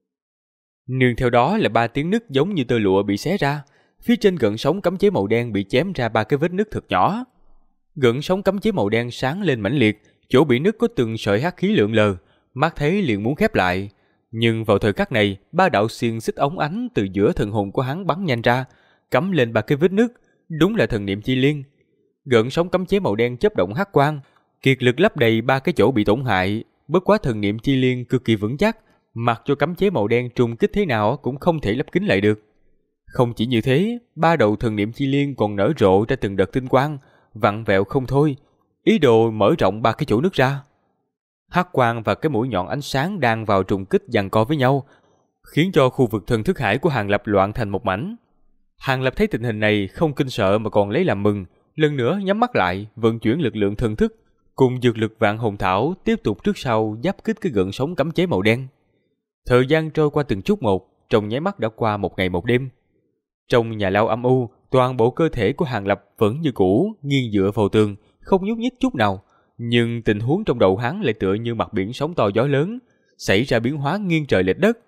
A: Nương theo đó là 3 tiếng nứt giống như tơ lụa bị xé ra, phía trên gợn sóng cấm chế màu đen bị chém ra 3 cái vết nứt thật nhỏ. Gợn sóng cấm chế màu đen sáng lên mãnh liệt, chỗ bị nứt có từng sợi hắc khí lượn lờ, mắt thấy liền muốn khép lại. Nhưng vào thời khắc này, 3 đạo xiềng xích óng ánh từ giữa thần hồn của hắn bắn nhanh ra, cắm lên 3 cái vết nứt, đúng là thần niệm chi liên. Gợn sóng cấm chế màu đen chớp động hắc quang, kiệt lực lấp đầy 3 cái chỗ bị tổn hại. Bất quá thần niệm chi liên cực kỳ vững chắc, mặc cho cấm chế màu đen trùng kích thế nào cũng không thể lấp kín lại được. Không chỉ như thế, 3 đầu thần niệm chi liên còn nở rộ ra từng đợt tinh quang, vặn vẹo không thôi, ý đồ mở rộng 3 cái chỗ nứt ra. Hắc quang và cái mũi nhọn ánh sáng đang vào trùng kích giằng co với nhau, khiến cho khu vực thần thức hải của Hàng Lập loạn thành một mảnh. Hàng Lập thấy tình hình này không kinh sợ mà còn lấy làm mừng, lần nữa nhắm mắt lại, vận chuyển lực lượng thần thức cùng dược lực Vạn Hồn Thảo tiếp tục trước sau giáp kích cái gợn sóng cấm chế màu đen. Thời gian trôi qua từng chút một, trong nháy mắt đã qua một ngày một đêm. Trong nhà lao âm u, toàn bộ cơ thể của Hàng Lập vẫn như cũ, nghiêng dựa vào tường, không nhúc nhích chút nào. Nhưng tình huống trong đầu hắn lại tựa như mặt biển sóng to gió lớn, xảy ra biến hóa nghiêng trời lệch đất.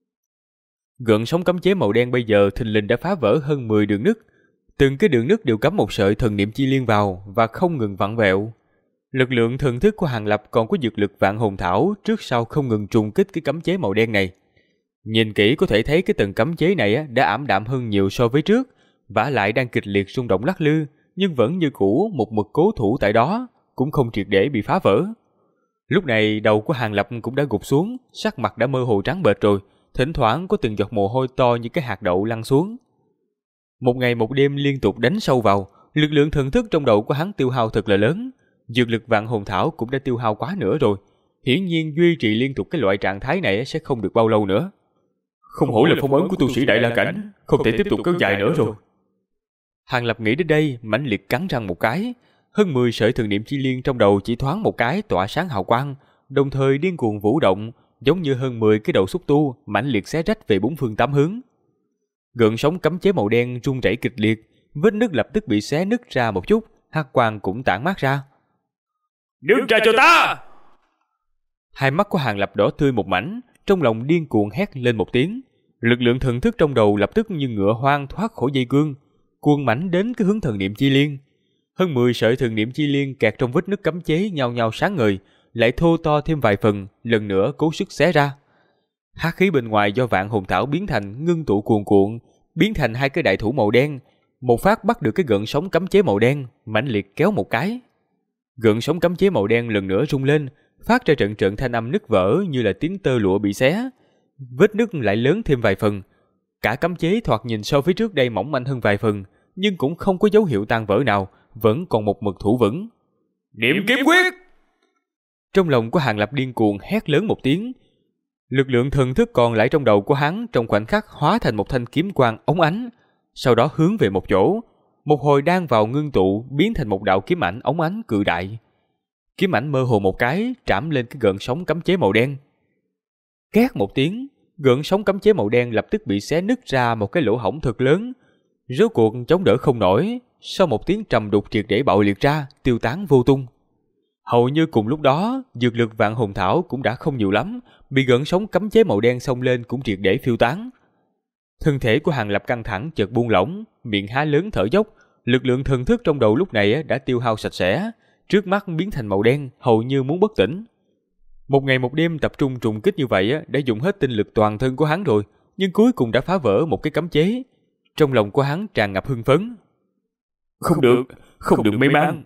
A: Gợn sóng cấm chế màu đen bây giờ thình lình đã phá vỡ hơn 10 đường nứt. Từng cái đường nứt đều cắm một sợi thần niệm chi liên vào và không ngừng vặn vẹo. Lực lượng thần thức của Hàng Lập còn có dược lực Vạn Hồn Thảo trước sau không ngừng trùng kích cái cấm chế màu đen này. Nhìn kỹ có thể thấy cái tầng cấm chế này đã ảm đạm hơn nhiều so với trước, vả lại đang kịch liệt rung động lắc lư, nhưng vẫn như cũ một mực cố thủ tại đó, cũng không triệt để bị phá vỡ. Lúc này đầu của Hàng Lập cũng đã gục xuống, sắc mặt đã mơ hồ trắng bệch rồi, thỉnh thoảng có từng giọt mồ hôi to như cái hạt đậu lăn xuống. Một ngày một đêm liên tục đánh sâu vào, lực lượng thần thức trong đầu của hắn tiêu hao thật là lớn, dược lực Vạn Hồn Thảo cũng đã tiêu hao quá nữa rồi. hiển nhiên duy trì liên tục cái loại trạng thái này sẽ không được bao lâu nữa. Không hổ là phong ấn của tu sĩ Đại La Cảnh, không thể tiếp tục kéo dài nữa rồi. Hàng Lập nghĩ đến đây, mãnh liệt cắn răng một cái. Hơn 10 sợi thần niệm chi liên trong đầu chỉ thoáng một cái tỏa sáng hào quang, đồng thời điên cuồng vũ động, giống như hơn 10 cái đầu xúc tu mãnh liệt xé rách về bốn phương tám hướng. Gợn sóng cấm chế màu đen rung rẩy kịch liệt, vết nứt lập tức bị xé nứt ra một chút, hắc quang cũng tản mát ra.
B: Đứng ra cho ta!
A: Hai mắt của Hàng Lập đỏ tươi một mảnh, trong lòng điên cuồng hét lên một tiếng. Lực lượng thần thức trong đầu lập tức như ngựa hoang thoát khỏi dây cương, cuồng mãnh đến cái hướng thần niệm chi liên. Hơn 10 sợi thần niệm chi liên kẹt trong vết nứt cấm chế nhao nhao sáng ngời, lại thô to thêm vài phần, lần nữa cố sức xé ra. Hắc khí bên ngoài do vạn hồn thảo biến thành ngưng tụ cuồn cuộn, biến thành hai cái đại thủ màu đen, một phát bắt được cái gợn sóng cấm chế màu đen, mãnh liệt kéo một cái. Gợn sóng cấm chế màu đen lần nữa rung lên, phát ra trận trận thanh âm nứt vỡ như là tiếng tơ lụa bị xé. Vết nứt lại lớn thêm vài phần. Cả cấm chế thoạt nhìn so với trước đây mỏng manh hơn vài phần, nhưng cũng không có dấu hiệu tan vỡ nào, vẫn còn một mực thủ vững.
B: Niệm kiếm quyết!
A: Trong lòng của Hàng Lập điên cuồng hét lớn một tiếng. Lực lượng thần thức còn lại trong đầu của hắn trong khoảnh khắc hóa thành một thanh kiếm quang óng ánh, sau đó hướng về một chỗ, một hồi đang vào ngưng tụ biến thành một đạo kiếm ảnh óng ánh cự đại. Kiếm ảnh mơ hồ một cái trảm lên cái gợn sóng cấm chế màu đen. Két một tiếng, gợn sóng cấm chế màu đen lập tức bị xé nứt ra một cái lỗ hổng thật lớn. Rốt cuộc chống đỡ không nổi, sau một tiếng trầm đục triệt để bạo liệt ra, tiêu tán vô tung. Hầu như cùng lúc đó, dược lực vạn hồn thảo cũng đã không nhiều lắm, bị gợn sóng cấm chế màu đen xông lên cũng triệt để phiêu tán. Thân thể của Hàng Lập căng thẳng chợt buông lỏng, miệng há lớn thở dốc, lực lượng thần thức trong đầu lúc này đã tiêu hao sạch sẽ, trước mắt biến thành màu đen, hầu như muốn bất tỉnh. Một ngày một đêm tập trung trùng kích như vậy đã dùng hết tinh lực toàn thân của hắn rồi, nhưng cuối cùng đã phá vỡ một cái cấm chế. Trong lòng của hắn tràn ngập hưng phấn.
B: Không được mê man.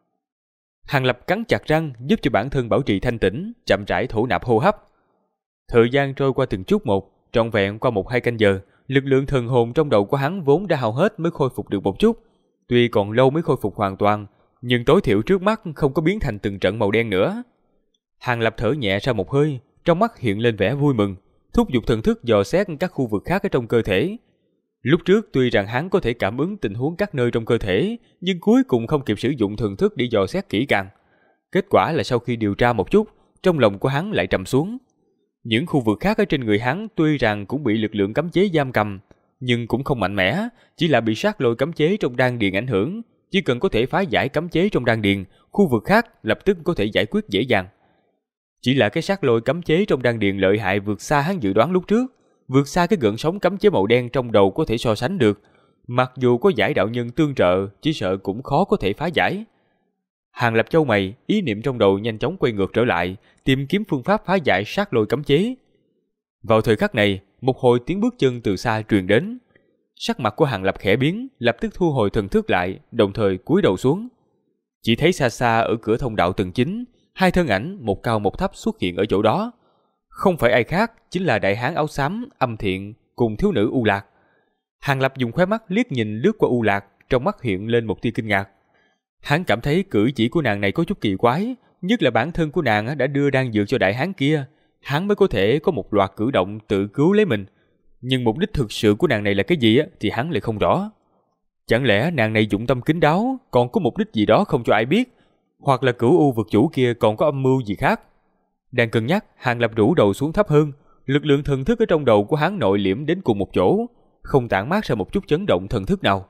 A: Hàng Lập cắn chặt răng giúp cho bản thân bảo trì thanh tĩnh, chậm rãi thổ nạp hô hấp. Thời gian trôi qua từng chút một, trọn vẹn qua 1-2 canh giờ, lực lượng thần hồn trong đầu của hắn vốn đã hao hết mới khôi phục được một chút. Tuy còn lâu mới khôi phục hoàn toàn, nhưng tối thiểu trước mắt không có biến thành từng trận màu đen nữa. Hàng Lập thở nhẹ ra một hơi, trong mắt hiện lên vẻ vui mừng, thúc giục thần thức dò xét các khu vực khác ở trong cơ thể. Lúc trước tuy rằng hắn có thể cảm ứng tình huống các nơi trong cơ thể, nhưng cuối cùng không kịp sử dụng thần thức để dò xét kỹ càng. Kết quả là sau khi điều tra một chút, trong lòng của hắn lại trầm xuống. Những khu vực khác ở trên người hắn tuy rằng cũng bị lực lượng cấm chế giam cầm, nhưng cũng không mạnh mẽ, chỉ là bị sát lôi cấm chế trong đan điền ảnh hưởng. Chỉ cần có thể phá giải cấm chế trong đan điền, khu vực khác lập tức có thể giải quyết dễ dàng. Chỉ là cái sát lôi cấm chế trong đan điền lợi hại vượt xa hắn dự đoán lúc trước, vượt xa cái gợn sóng cấm chế màu đen trong đầu có thể so sánh được. Mặc dù có giải đạo nhân tương trợ, chỉ sợ cũng khó có thể phá giải. Hàng Lập chau mày, ý niệm trong đầu nhanh chóng quay ngược trở lại, tìm kiếm phương pháp phá giải sát lôi cấm chế. Vào thời khắc này, một hồi tiếng bước chân từ xa truyền đến. Sắc mặt của Hàng Lập khẽ biến, lập tức thu hồi thần thức lại, đồng thời cúi đầu xuống. Chỉ thấy xa xa ở cửa thông đạo tầng 9, hai thân ảnh một cao một thấp xuất hiện ở chỗ đó. Không phải ai khác, chính là đại hán áo xám, Âm Thiện cùng thiếu nữ U Lạc. Hàng Lập dùng khóe mắt liếc nhìn lướt qua U Lạc, trong mắt hiện lên một tia kinh ngạc. Hắn cảm thấy cử chỉ của nàng này có chút kỳ quái, nhất là bản thân của nàng đã đưa đan dược cho đại hán kia, hắn mới có thể có một loạt cử động tự cứu lấy mình. Nhưng mục đích thực sự của nàng này là cái gì thì hắn lại không rõ. Chẳng lẽ nàng này dụng tâm kín đáo, còn có mục đích gì đó không cho ai biết, hoặc là Cửu U vực chủ kia còn có âm mưu gì khác? Đang cân nhắc, Hàng Lập rũ đầu xuống thấp hơn, lực lượng thần thức ở trong đầu của hắn nội liễm đến cùng một chỗ, không tản mát ra một chút chấn động thần thức nào.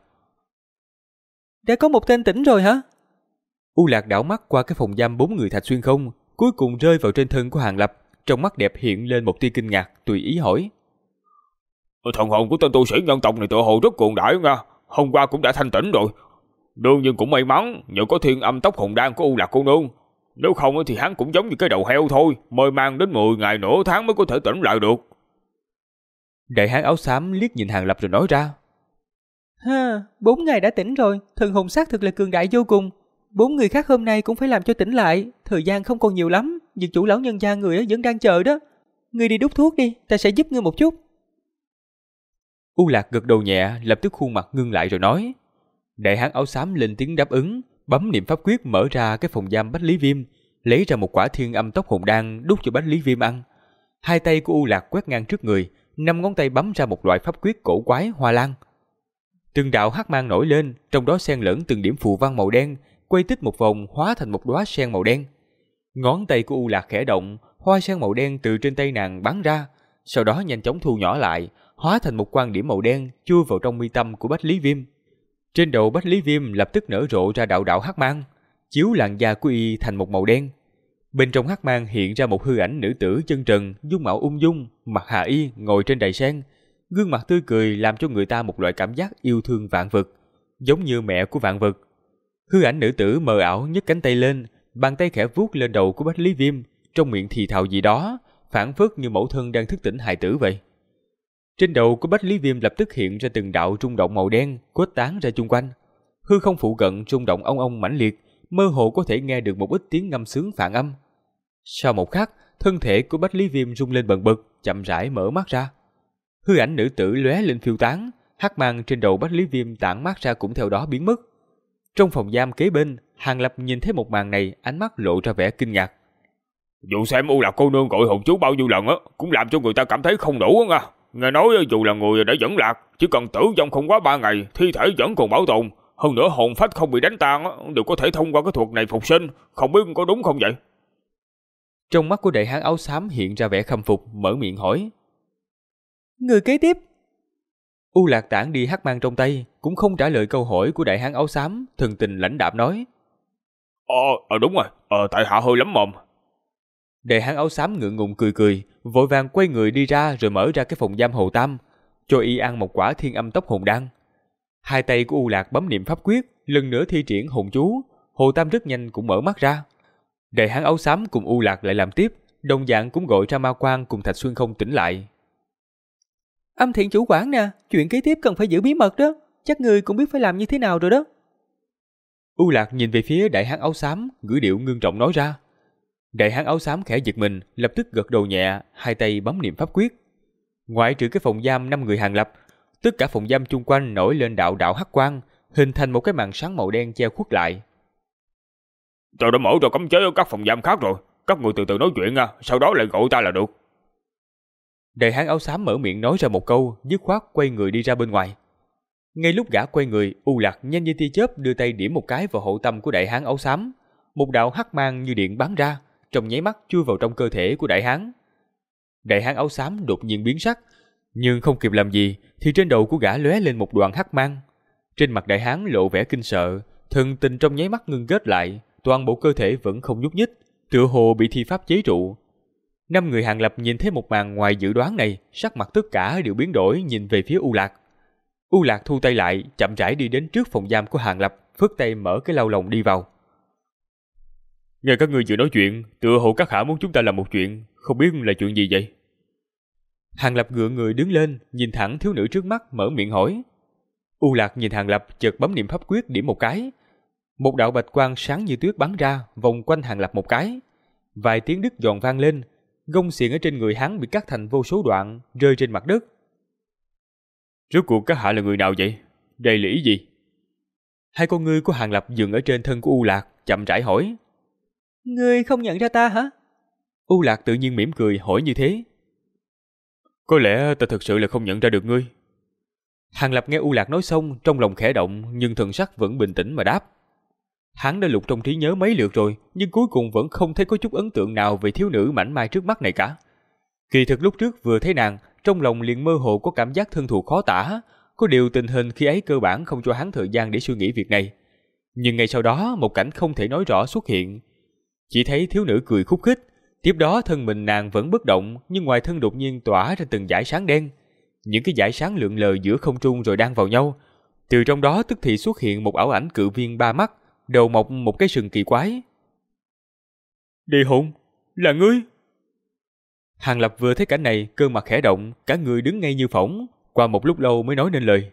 C: Đã có một tên tỉnh rồi hả?
A: U Lạc đảo mắt qua cái phòng giam 4 người thạch xuyên không, cuối cùng rơi vào trên thân của Hàng Lập, trong mắt đẹp hiện lên một tia kinh ngạc, tùy ý hỏi.
B: Thần hồn của tên tu sĩ nhân tộc này tựa hồ rất cuồng đãi nha, hôm qua cũng đã thanh tỉnh rồi. Đương nhiên cũng may mắn nhờ có thiên âm tốc hồn đan của U Lạc cô nương. Nếu không thì hắn cũng giống như cái đầu heo thôi, mời mang đến 10 ngày nửa tháng mới có thể tỉnh lại được.
A: Đại hán áo xám liếc nhìn Hàng Lập rồi nói ra.
C: 4 ngày đã tỉnh rồi, thần hồn xác thực là cường đại vô cùng. 4 người khác hôm nay cũng phải làm cho tỉnh lại, thời gian không còn nhiều lắm, dược chủ lão nhân gia người vẫn đang chờ đó. Ngươi đi đút thuốc đi, ta sẽ giúp ngươi một chút.
A: U Lạc gật đầu nhẹ, lập tức khuôn mặt ngưng lại rồi nói. Đại hán áo xám lên tiếng đáp ứng, bấm niệm pháp quyết mở ra cái phòng giam Bách Lý Viêm, lấy ra một quả thiên âm tốc hồn đan đút cho Bách Lý Viêm ăn. Hai tay của U Lạc quét ngang trước người, 5 ngón tay bấm ra một loại pháp quyết cổ quái hoa lan. Từng đạo hắc mang nổi lên, trong đó xen lẫn từng điểm phù văn màu đen, quay tích một vòng hóa thành một đóa sen màu đen. Ngón tay của U Lạc khẽ động, hoa sen màu đen từ trên tay nàng bắn ra, sau đó nhanh chóng thu nhỏ lại, hóa thành một quang điểm màu đen chui vào trong mi tâm của Bách Lý Viêm. Trên đầu Bách Lý Viêm lập tức nở rộ ra đạo đạo hắc mang, chiếu làn da của y thành một màu đen. Bên trong hắc mang hiện ra một hư ảnh nữ tử chân trần, dung mạo ung dung, mặc hà y ngồi trên đài sen, gương mặt tươi cười làm cho người ta một loại cảm giác yêu thương vạn vật, giống như mẹ của vạn vật. Hư ảnh nữ tử mờ ảo nhấc cánh tay lên, bàn tay khẽ vuốt lên đầu của Bách Lý Viêm, trong miệng thì thào gì đó, phảng phất như mẫu thân đang thức tỉnh hài tử vậy. Trên đầu của Bách Lý Viêm lập tức hiện ra từng đạo rung động màu đen, khuếch tán ra chung quanh. Hư không phụ cận rung động ong ong mãnh liệt, mơ hồ có thể nghe được một ít tiếng ngâm sướng phản âm. Sau một khắc, thân thể của Bách Lý Viêm rung lên bần bật, chậm rãi mở mắt ra. Hư ảnh nữ tử lóe lên phiêu tán, hắc mang trên đầu Bách Lý Viêm tản mát ra cũng theo đó biến mất. Trong phòng giam kế bên, Hàng Lập nhìn thấy một màn này, ánh mắt lộ ra vẻ kinh ngạc.
B: Dù xem U Lạc cô nương gọi hồn chú bao nhiêu lần cũng làm cho người ta cảm thấy không đủ nha. Nghe nói dù là người đã dẫn lạc, chỉ cần tử vong không quá 3 ngày, thi thể vẫn còn bảo tồn. Hơn nữa hồn phách không bị đánh tan đều có thể thông qua cái thuật này phục sinh, không biết có đúng không vậy?
A: Trong mắt của đại hán áo xám hiện ra vẻ khâm phục, mở miệng hỏi.
C: Người kế tiếp.
A: U Lạc tản đi hắc mang trong tay, cũng không trả lời câu hỏi của đại hán áo xám, thần tình lãnh đạm nói.
B: Đúng rồi, tại hạ hơi lắm mồm.
A: Đại hán áo xám ngượng ngùng cười cười, vội vàng quay người đi ra rồi mở ra cái phòng giam Hồ Tam, cho y ăn một quả thiên âm tốc hồn đan. Hai tay của U Lạc bấm niệm pháp quyết, lần nữa thi triển hồn chú, Hồ Tam rất nhanh cũng mở mắt ra. Đại hán áo xám cùng U Lạc lại làm tiếp, đồng dạng cũng gọi ra ma quan cùng Thạch Xuyên Không tỉnh lại.
C: Âm Thiện chủ quản nè, chuyện kế tiếp cần phải giữ bí mật đó, chắc người cũng biết phải làm như thế nào rồi đó.
A: U Lạc nhìn về phía đại hán áo xám, ngữ điệu ngưng trọng nói ra. Đại hán áo xám khẽ giật mình, lập tức gật đầu nhẹ, hai tay bấm niệm pháp quyết. Ngoại trừ cái phòng giam 5 người Hàng Lập, tất cả phòng giam chung quanh nổi lên đạo đạo hắc quang, hình thành một cái màn sáng màu đen che khuất lại.
B: Tôi đã mở ra cấm chế ở các phòng giam khác rồi, các người từ từ nói chuyện nha, sau đó lại gọi ta là được.
A: Đại hán áo xám mở miệng nói ra một câu, dứt khoát quay người đi ra bên ngoài. Ngay lúc gã quay người, U Lạc nhanh như tia chớp đưa tay điểm một cái vào hộ tâm của đại hán áo xám, một đạo hắc mang như điện bắn ra, trong nháy mắt chui vào trong cơ thể của đại hán. Đại hán áo xám đột nhiên biến sắc, nhưng không kịp làm gì thì trên đầu của gã lóe lên một đoàn hắc mang. Trên mặt đại hán lộ vẻ kinh sợ, thần tình trong nháy mắt ngưng kết lại, toàn bộ cơ thể vẫn không nhúc nhích, tựa hồ bị thi pháp chế trụ. 5 người Hàng Lập nhìn thấy một màn ngoài dự đoán này, sắc mặt tất cả đều biến đổi nhìn về phía U Lạc. U Lạc thu tay lại, chậm rãi đi đến trước phòng giam của Hàng Lập, phất tay mở cái lau lồng đi vào. Nghe các ngươi vừa nói chuyện, tựa hồ các hạ muốn chúng ta làm một chuyện, không biết là chuyện gì vậy? Hàng Lập gượng người đứng lên, nhìn thẳng thiếu nữ trước mắt, mở miệng hỏi. U Lạc nhìn Hàng Lập, chợt bấm niệm pháp quyết điểm một cái. Một đạo bạch quang sáng như tuyết bắn ra, vòng quanh Hàng Lập một cái. Vài tiếng đứt giòn vang lên, gông xiềng ở trên người hắn bị cắt thành vô số đoạn, rơi trên mặt đất. Rốt cuộc các hạ là người nào vậy? Đây là ý gì? Hai con ngươi của Hàng Lập dừng ở trên thân của U Lạc, chậm rãi hỏi.
C: Ngươi không nhận ra ta hả?
A: U Lạc tự nhiên mỉm cười hỏi như thế. Có lẽ ta thực sự là không nhận ra được ngươi. Hàng Lập nghe U Lạc nói xong, trong lòng khẽ động, nhưng thần sắc vẫn bình tĩnh mà đáp. Hắn đã lục trong trí nhớ mấy lượt rồi, nhưng cuối cùng vẫn không thấy có chút ấn tượng nào về thiếu nữ mảnh mai trước mắt này cả. Kỳ thực lúc trước vừa thấy nàng, trong lòng liền mơ hồ có cảm giác thân thuộc khó tả, có điều tình hình khi ấy cơ bản không cho hắn thời gian để suy nghĩ việc này. Nhưng ngay sau đó một cảnh không thể nói rõ xuất hiện. Chỉ thấy thiếu nữ cười khúc khích, tiếp đó thân mình nàng vẫn bất động, nhưng ngoài thân đột nhiên tỏa ra từng dải sáng đen. Những cái dải sáng lượn lờ giữa không trung rồi đan vào nhau. Từ trong đó tức thì xuất hiện một ảo ảnh cự viên 3 mắt, đầu mọc một cái sừng kỳ quái. Địa hồn, là ngươi? Hàng Lập vừa thấy cảnh này, cơ mặt khẽ động, cả người đứng ngay như phỏng, qua một lúc lâu mới nói nên lời.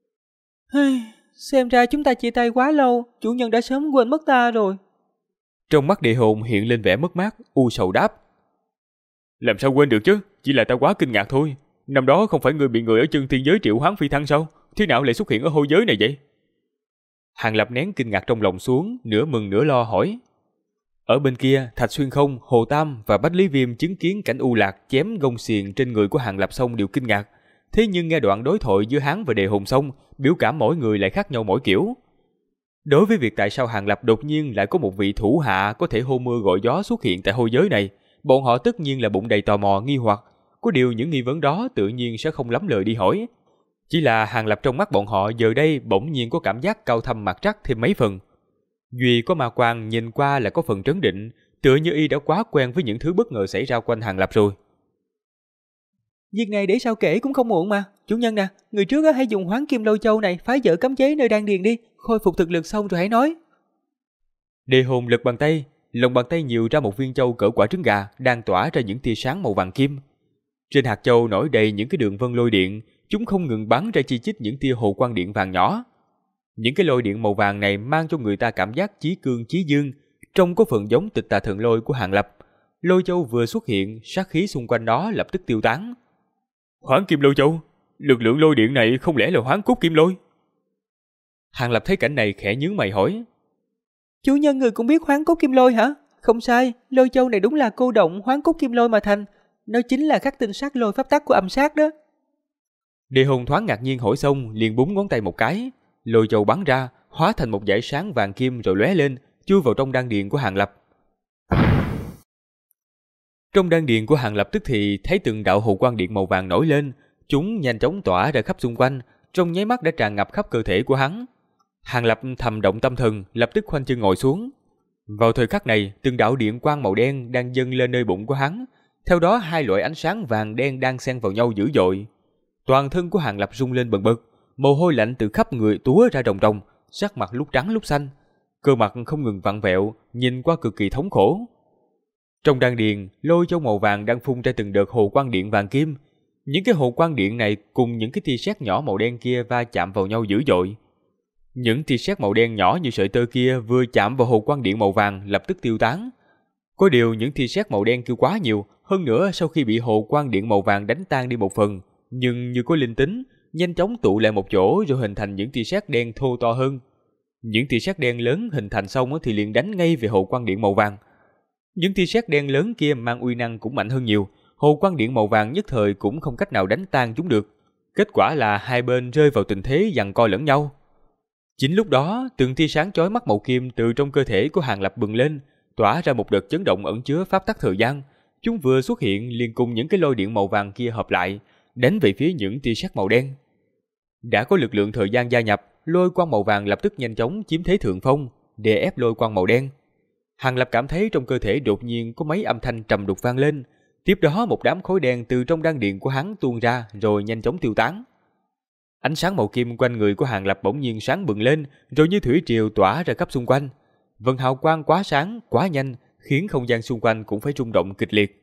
C: Xem ra chúng ta chia tay quá lâu, chủ nhân đã sớm quên mất ta rồi.
A: Trong mắt địa hồn hiện lên vẻ mất mát, u sầu đáp. Làm sao quên được chứ, chỉ là ta quá kinh ngạc thôi. Năm đó không phải ngươi bị người ở chân thiên giới triệu hoán phi thăng sao? Thế nào lại xuất hiện ở hôi giới này vậy? Hàng Lập nén kinh ngạc trong lòng xuống, nửa mừng nửa lo hỏi. Ở bên kia, Thạch Xuyên Không, Hồ Tam và Bách Lý Viêm chứng kiến cảnh U Lạc chém gông xiềng trên người của Hàng Lập xong đều kinh ngạc. Thế nhưng nghe đoạn đối thoại giữa hắn và Đề Hùng xong, biểu cảm mỗi người lại khác nhau mỗi kiểu. Đối với việc tại sao Hàng Lập đột nhiên lại có một vị thủ hạ có thể hô mưa gọi gió xuất hiện tại hôi giới này, bọn họ tất nhiên là bụng đầy tò mò nghi hoặc. Có điều những nghi vấn đó tự nhiên sẽ không lắm lời đi hỏi. Chỉ là Hàng Lập trong mắt bọn họ giờ đây bỗng nhiên có cảm giác cao thâm mặt trắc thêm mấy phần. Duy có ma quang nhìn qua là có phần trấn định, tựa như y đã quá quen với những thứ bất ngờ xảy ra quanh Hàng Lập rồi.
C: Việc này để sau kể cũng không muộn mà. Chủ nhân nè, người trước hãy dùng Hoán Kim Lôi Châu này phá vỡ cấm chế nơi đan điền đi, khôi phục thực lực xong rồi hãy nói.
A: Đề Hồn lật bàn tay, lòng bàn tay nhiều ra một viên châu cỡ quả trứng gà đang tỏa ra những tia sáng màu vàng kim. Trên hạt châu nổi đầy những cái đường vân lôi điện, chúng không ngừng bắn ra chi chít những tia hồ quang điện vàng nhỏ. Những cái lôi điện màu vàng này mang cho người ta cảm giác chí cương chí dương, trông có phần giống Tịch Tà Thần Lôi của Hàng Lập. Lôi châu vừa xuất hiện, sát khí xung quanh nó lập tức tiêu tán. Hoán Kim Lôi Châu, lực lượng lôi điện này không lẽ là Hoán Cốt Kim Lôi? Hàng Lập thấy cảnh này khẽ nhướng mày hỏi.
C: Chủ nhân người cũng biết Hoán Cốt Kim Lôi hả? Không sai, lôi châu này đúng là cô động Hoán Cốt Kim Lôi mà thành. Nó chính là khắc tinh sát lôi pháp tắc của âm sát đó.
A: Đề Hồn thoáng ngạc nhiên hỏi xong liền búng ngón tay một cái, lôi châu bắn ra, hóa thành một dải sáng vàng kim rồi lóe lên, chui vào trong đan điền của Hàng Lập. Trong đan điền của Hàng Lập tức thì thấy từng đạo hồ quang điện màu vàng nổi lên, chúng nhanh chóng tỏa ra khắp xung quanh, trong nháy mắt đã tràn ngập khắp cơ thể của hắn. Hàng Lập thầm động tâm thần, lập tức khoanh chân ngồi xuống. Vào thời khắc này, từng đạo điện quang màu đen đang dâng lên nơi bụng của hắn, theo đó hai loại ánh sáng vàng đen đang xen vào nhau dữ dội. Toàn thân của Hàng Lập rung lên bần bật, mồ hôi lạnh từ khắp người túa ra ròng ròng, sắc mặt lúc trắng lúc xanh, cơ mặt không ngừng vặn vẹo, nhìn qua cực kỳ thống khổ. Trong đan điền, lôi châu màu vàng đang phun ra từng đợt hồ quang điện vàng kim. Những cái hồ quang điện này cùng những cái tia sét nhỏ màu đen kia va chạm vào nhau dữ dội. Những tia sét màu đen nhỏ như sợi tơ kia vừa chạm vào hồ quang điện màu vàng lập tức tiêu tán. Có điều những tia sét màu đen kia quá nhiều, hơn nữa sau khi bị hồ quang điện màu vàng đánh tan đi một phần, nhưng như có linh tính, nhanh chóng tụ lại một chỗ rồi hình thành những tia sét đen thô to hơn. Những tia sét đen lớn hình thành xong thì liền đánh ngay về hồ quang điện màu vàng. Những tia sét đen lớn kia mang uy năng cũng mạnh hơn nhiều, hồ quang điện màu vàng nhất thời cũng không cách nào đánh tan chúng được. Kết quả là hai bên rơi vào tình thế giằng co lẫn nhau. Chính lúc đó, từng tia sáng chói mắt màu kim từ trong cơ thể của Hàng Lập bừng lên, tỏa ra một đợt chấn động ẩn chứa pháp tắc thời gian. Chúng vừa xuất hiện liền cùng những cái lôi điện màu vàng kia hợp lại, đánh về phía những tia sét màu đen. Đã có lực lượng thời gian gia nhập, lôi quang màu vàng lập tức nhanh chóng chiếm thế thượng phong, đè ép lôi quang màu đen. Hàng Lập cảm thấy trong cơ thể đột nhiên có mấy âm thanh trầm đục vang lên, tiếp đó một đám khối đen từ trong đan điền của hắn tuôn ra rồi nhanh chóng tiêu tán. Ánh sáng màu kim quanh người của Hàng Lập bỗng nhiên sáng bừng lên, rồi như thủy triều tỏa ra khắp xung quanh. Vầng hào quang quá sáng, quá nhanh, khiến không gian xung quanh cũng phải rung động kịch liệt.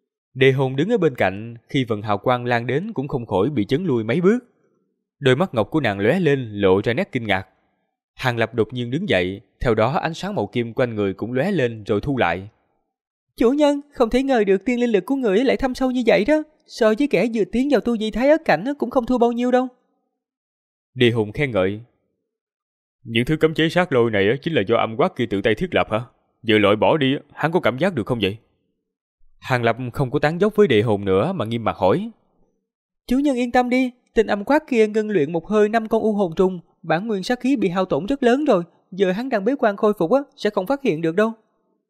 A: Đề Hồn đứng ở bên cạnh, khi vầng hào quang lan đến cũng không khỏi bị chấn lui mấy bước. Đôi mắt ngọc của nàng lóe lên, lộ ra nét kinh ngạc. Hàng Lập đột nhiên đứng dậy, theo đó ánh sáng màu kim quanh người cũng lóe lên rồi thu lại.
C: Chủ nhân, không thể ngờ được tiên linh lực của người lại thâm sâu như vậy đó. So với kẻ vừa tiến vào tu vi thái ớt cảnh cũng không thua bao nhiêu đâu.
A: Đề Hồn khen ngợi. Những thứ cấm chế sát lôi này chính là do âm quát kia tự tay thiết lập hả? Giờ loại bỏ đi, hắn có cảm giác được không vậy? Hàng Lập không có tán dốc với Đề Hồn nữa mà nghiêm mặt hỏi.
C: Chủ nhân yên tâm đi, tên âm quát kia ngân luyện một hơi 5 con u hồn trùng, bản nguyên sát khí bị hao tổn rất lớn rồi, giờ hắn đang bế quan khôi phục sẽ không phát hiện được đâu.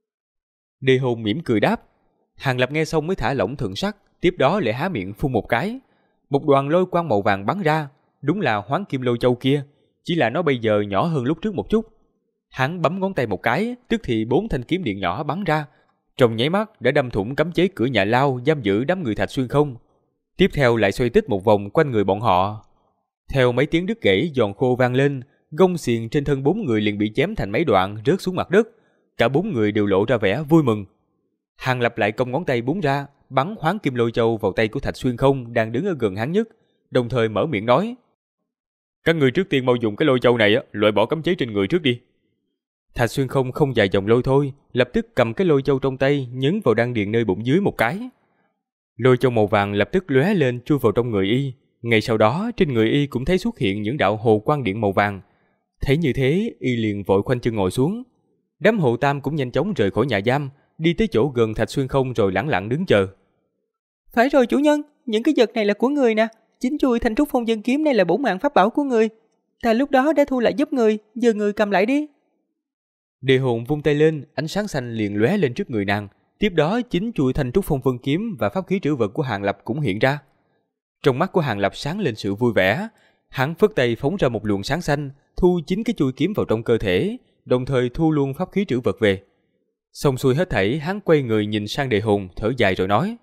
A: Đề Hồn mỉm cười đáp. Hàng Lập nghe xong mới thả lỏng thần sắc, tiếp đó lại há miệng phun một cái. Một đoàn lôi quang màu vàng bắn ra, đúng là Hoán Kim Lôi Châu kia, chỉ là nó bây giờ nhỏ hơn lúc trước một chút. Hắn bấm ngón tay một cái, tức thì 4 thanh kiếm điện nhỏ bắn ra, trong nháy mắt đã đâm thủng cấm chế cửa nhà lao giam giữ đám người Thạch Xuyên Không. Tiếp theo lại xoay tích một vòng quanh người bọn họ. Theo mấy tiếng đứt gãy giòn khô vang lên, gông xiềng trên thân 4 người liền bị chém thành mấy đoạn rớt xuống mặt đất. Cả 4 người đều lộ ra vẻ vui mừng. Hàng Lập lại cong ngón tay búng ra, bắn Hoán Kim Lôi Châu vào tay của Thạch Xuyên Không đang đứng ở gần hắn nhất, đồng thời mở miệng nói: Các người trước tiên mau dùng cái lôi châu này loại bỏ cấm chế trên người trước đi. Thạch Xuyên Không không dài dòng lôi thôi, lập tức cầm cái lôi châu trong tay nhấn vào đan điền nơi bụng dưới một cái. Lôi châu màu vàng lập tức lóe lên chui vào trong người y. Ngay sau đó trên người y cũng thấy xuất hiện những đạo hồ quang điện màu vàng. Thấy như thế, y liền vội khoanh chân ngồi xuống. Đám hộ tam cũng nhanh chóng rời khỏi nhà giam, đi tới chỗ gần Thạch Xuyên Không rồi lẳng lặng đứng chờ.
C: Phải rồi chủ nhân, những cái vật này là của người nè. Chính chuôi Thanh Trúc Phong Vân kiếm này là bổn mạng pháp bảo của người. Ta lúc đó đã thu lại giúp người, giờ người cầm lại đi.
A: Đề Hồn vung tay lên, ánh sáng xanh liền lóe lên trước người nàng. Tiếp đó chính chuôi Thanh Trúc Phong Vân kiếm và pháp khí trữ vật của Hàng Lập cũng hiện ra. Trong mắt của Hàng Lập sáng lên sự vui vẻ, hắn phất tay phóng ra một luồng sáng xanh, thu chính cái chuôi kiếm vào trong cơ thể, đồng thời thu luôn pháp khí trữ vật về. Xong xuôi hết thảy, hắn quay người nhìn sang Đề Hồn, thở dài rồi nói: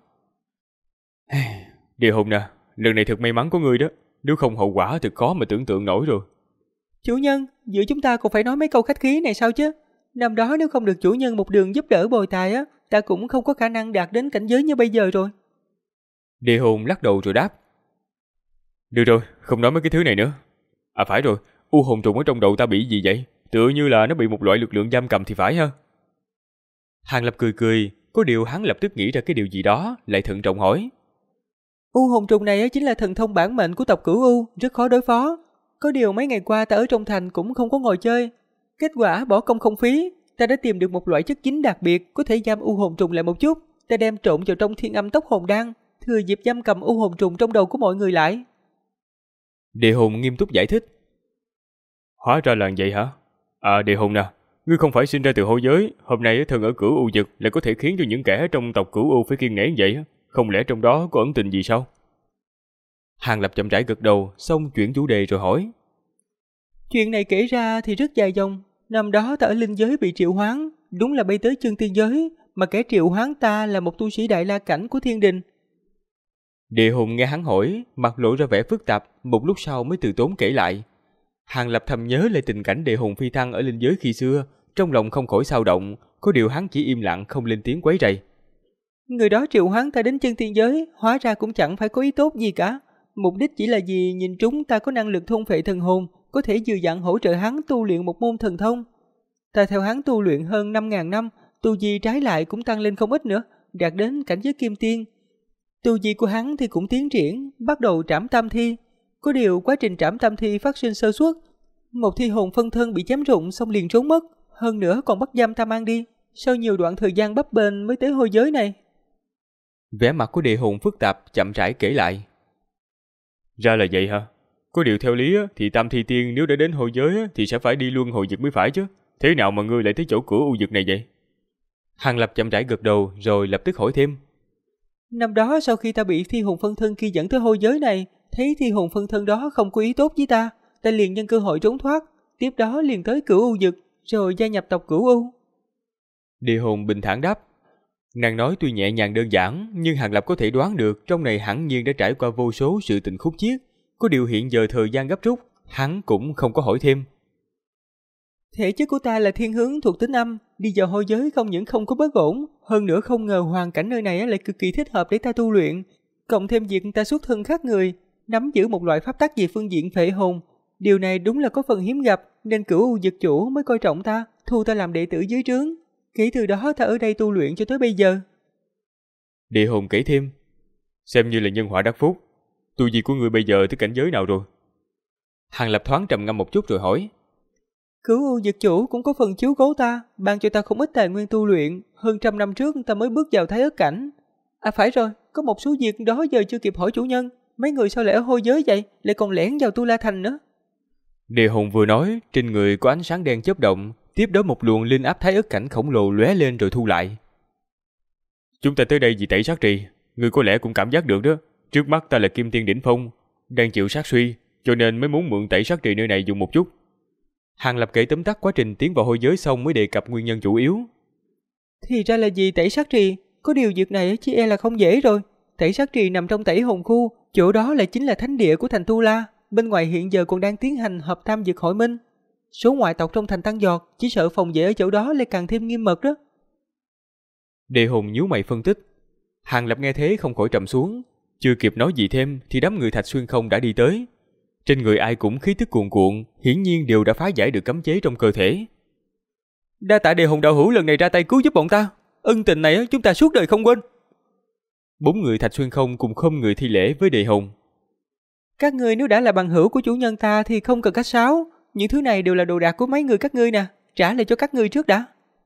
A: Đề Hồn nè, lần này thật may mắn của ngươi đó, nếu không hậu quả thật khó mà tưởng tượng nổi rồi.
C: Chủ nhân, giữa chúng ta cũng phải nói mấy câu khách khí này sao chứ? Năm đó nếu không được chủ nhân một đường giúp đỡ bồi tài á, ta cũng không có khả năng đạt đến cảnh giới như bây giờ rồi.
A: Đề Hồn lắc đầu rồi đáp: Được rồi, không nói mấy cái thứ này nữa. À phải rồi, u hồn trùng ở trong đầu ta bị gì vậy? Tựa như là nó bị một loại lực lượng giam cầm thì phải ha. Hàng Lập cười cười, có điều hắn lập tức nghĩ ra cái điều gì đó, lại thận trọng hỏi:
C: U hồn trùng này chính là thần thông bản mệnh của tộc Cửu U, rất khó đối phó. Có điều mấy ngày qua ta ở trong thành cũng không có ngồi chơi. Kết quả bỏ công không phí, ta đã tìm được một loại chất chính đặc biệt có thể giam u hồn trùng lại một chút. Ta đem trộn vào trong thiên âm tốc hồn đan, thừa dịp giam cầm u hồn trùng trong đầu của mọi người lại.
A: Đề Hồn nghiêm túc giải thích: Hóa ra là vậy hả? À Đề Hồn nè, ngươi không phải sinh ra từ hôi giới, hôm nay thần ở Cửu U vực lại có thể khiến cho những kẻ trong tộc Cửu U phải kiêng nể vậy, không lẽ trong đó có ẩn tình gì sao? Hàng Lập chậm rãi gật đầu, xong chuyển chủ đề rồi hỏi:
C: Chuyện này kể ra thì rất dài dòng. Năm đó ta ở linh giới bị triệu hoán, đúng là bay tới chân tiên giới, mà kẻ triệu hoán ta là một tu sĩ đại la cảnh của thiên đình.
A: Đề Hồn nghe hắn hỏi, mặt lộ ra vẻ phức tạp, một lúc sau mới từ tốn kể lại. Hàng Lập thầm nhớ lại tình cảnh Đề Hồn phi thăng ở linh giới khi xưa, trong lòng không khỏi xao động, có điều hắn chỉ im lặng không lên tiếng quấy rầy.
C: Người đó triệu hoán ta đến chân tiên giới, hóa ra cũng chẳng phải có ý tốt gì cả. Mục đích chỉ là vì nhìn trúng ta có năng lực thôn phệ thần hồn, có thể dư dặn hỗ trợ hắn tu luyện một môn thần thông. Ta theo hắn tu luyện hơn 5.000 năm, tu vi trái lại cũng tăng lên không ít nữa, đạt đến cảnh giới kim tiên. Tu vi của hắn thì cũng tiến triển, bắt đầu trảm tam thi. Có điều quá trình trảm tam thi phát sinh sơ suất, một thi hồn phân thân bị chém rụng xong liền trốn mất, hơn nữa còn bắt giam ta mang đi. Sau nhiều đoạn thời gian bấp bênh mới tới hôi giới này.
A: Vẻ mặt của Đề Hồn phức tạp, chậm rãi kể lại. Ra là vậy hả? Có điều theo lý thì tam thi tiên nếu đã đến hôi giới thì sẽ phải đi luân hồi vực mới phải chứ. Thế nào mà ngươi lại tới chỗ Cửu U vực này vậy? Hàng Lập chậm rãi gật đầu rồi lập tức hỏi thêm.
C: Năm đó sau khi ta bị thi hồn phân thân kia dẫn tới hôi giới này, thấy thi hồn phân thân đó không có ý tốt với ta, ta liền nhân cơ hội trốn thoát, tiếp đó liền tới Cửu U vực, rồi gia nhập tộc Cửu U.
A: Đề Hồn bình thản đáp. Nàng nói tuy nhẹ nhàng đơn giản, nhưng Hàng Lập có thể đoán được trong này hẳn nhiên đã trải qua vô số sự tình khúc chiết. Có điều hiện giờ thời gian gấp rút, hắn cũng không có hỏi thêm.
C: Thể chất của ta là thiên hướng thuộc tính âm, đi vào hôi giới không những không có bất ổn, hơn nữa không ngờ hoàn cảnh nơi này lại cực kỳ thích hợp để ta tu luyện. Cộng thêm việc ta xuất thân khác người, nắm giữ một loại pháp tắc về phương diện phệ hồn. Điều này đúng là có phần hiếm gặp, nên Cửu U vực chủ mới coi trọng ta, thu ta làm đệ tử dưới trướng. Kể từ đó ta ở đây tu luyện cho tới bây giờ.
A: Địa Hồn kể thêm. Xem như là nhân họa đắc phúc. Tu vi của ngươi bây giờ tới cảnh giới nào rồi? Hàng Lập thoáng trầm ngâm một chút rồi hỏi.
C: Cửu U vực chủ cũng có phần chiếu cố ta, ban cho ta không ít tài nguyên tu luyện. Hơn 100 năm trước ta mới bước vào Thái Ất cảnh. À phải rồi, có một số việc đó giờ chưa kịp hỏi chủ nhân. Mấy người sao lại ở hôi giới vậy, lại còn lẻn vào Tu La Thành nữa.
A: Địa Hồn vừa nói, trên người có ánh sáng đen chớp động, tiếp đó một luồng linh áp Thái Ức cảnh khổng lồ lóe lên rồi thu lại. Chúng ta tới đây vì tẩy sát trì, ngươi có lẽ cũng cảm giác được đó. Trước mắt ta là Kim Tiên đỉnh phong, đang chịu sát suy, cho nên mới muốn mượn tẩy sát trì nơi này dùng một chút. Hàng Lập kể tóm tắt quá trình tiến vào hôi giới xong mới đề cập nguyên nhân chủ yếu.
C: Thì ra là vì tẩy sát trì, có điều việc này chỉ e là không dễ rồi. Tẩy sát trì nằm trong tẩy hồn khu, chỗ đó lại chính là thánh địa của thành Tu La. Bên ngoài hiện giờ còn đang tiến hành hợp tam vực hội minh. Số ngoại tộc trong thành tăng giọt, chỉ sợ phòng vệ ở chỗ đó lại càng thêm nghiêm mật đó.
A: Địa Hồn nhíu mày phân tích. Hàng Lập nghe thế không khỏi trầm xuống, chưa kịp nói gì thêm thì đám người Thạch Xuyên Không đã đi tới. Trên người ai cũng khí tức cuồn cuộn, hiển nhiên đều đã phá giải được cấm chế trong cơ thể. Đa tạ Địa Hồn đạo hữu lần này ra tay cứu giúp bọn ta, ân tình này chúng ta suốt đời không quên. 4 người Thạch Xuyên Không cùng không người thi lễ với Địa Hồn.
C: Các ngươi nếu đã là bằng hữu của chủ nhân ta thì không cần khách sáo. Những thứ này đều là đồ đạc của mấy người các ngươi nè, trả lại cho các ngươi trước đã.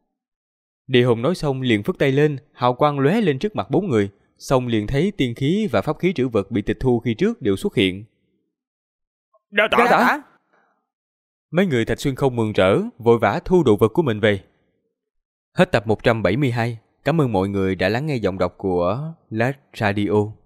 A: Địa hùng nói xong liền phất tay lên, hào quang lóe lên trước mặt 4 người, xong liền thấy tiên khí và pháp khí trữ vật bị tịch thu khi trước đều xuất hiện.
B: Đa
C: Đa
B: tạ.
C: tạ.
A: Mấy người Thạch Xuyên không mừng rỡ, vội vã thu đồ vật của mình về. Hết tập 172. Cảm ơn mọi người đã lắng nghe giọng đọc của Lát Radio.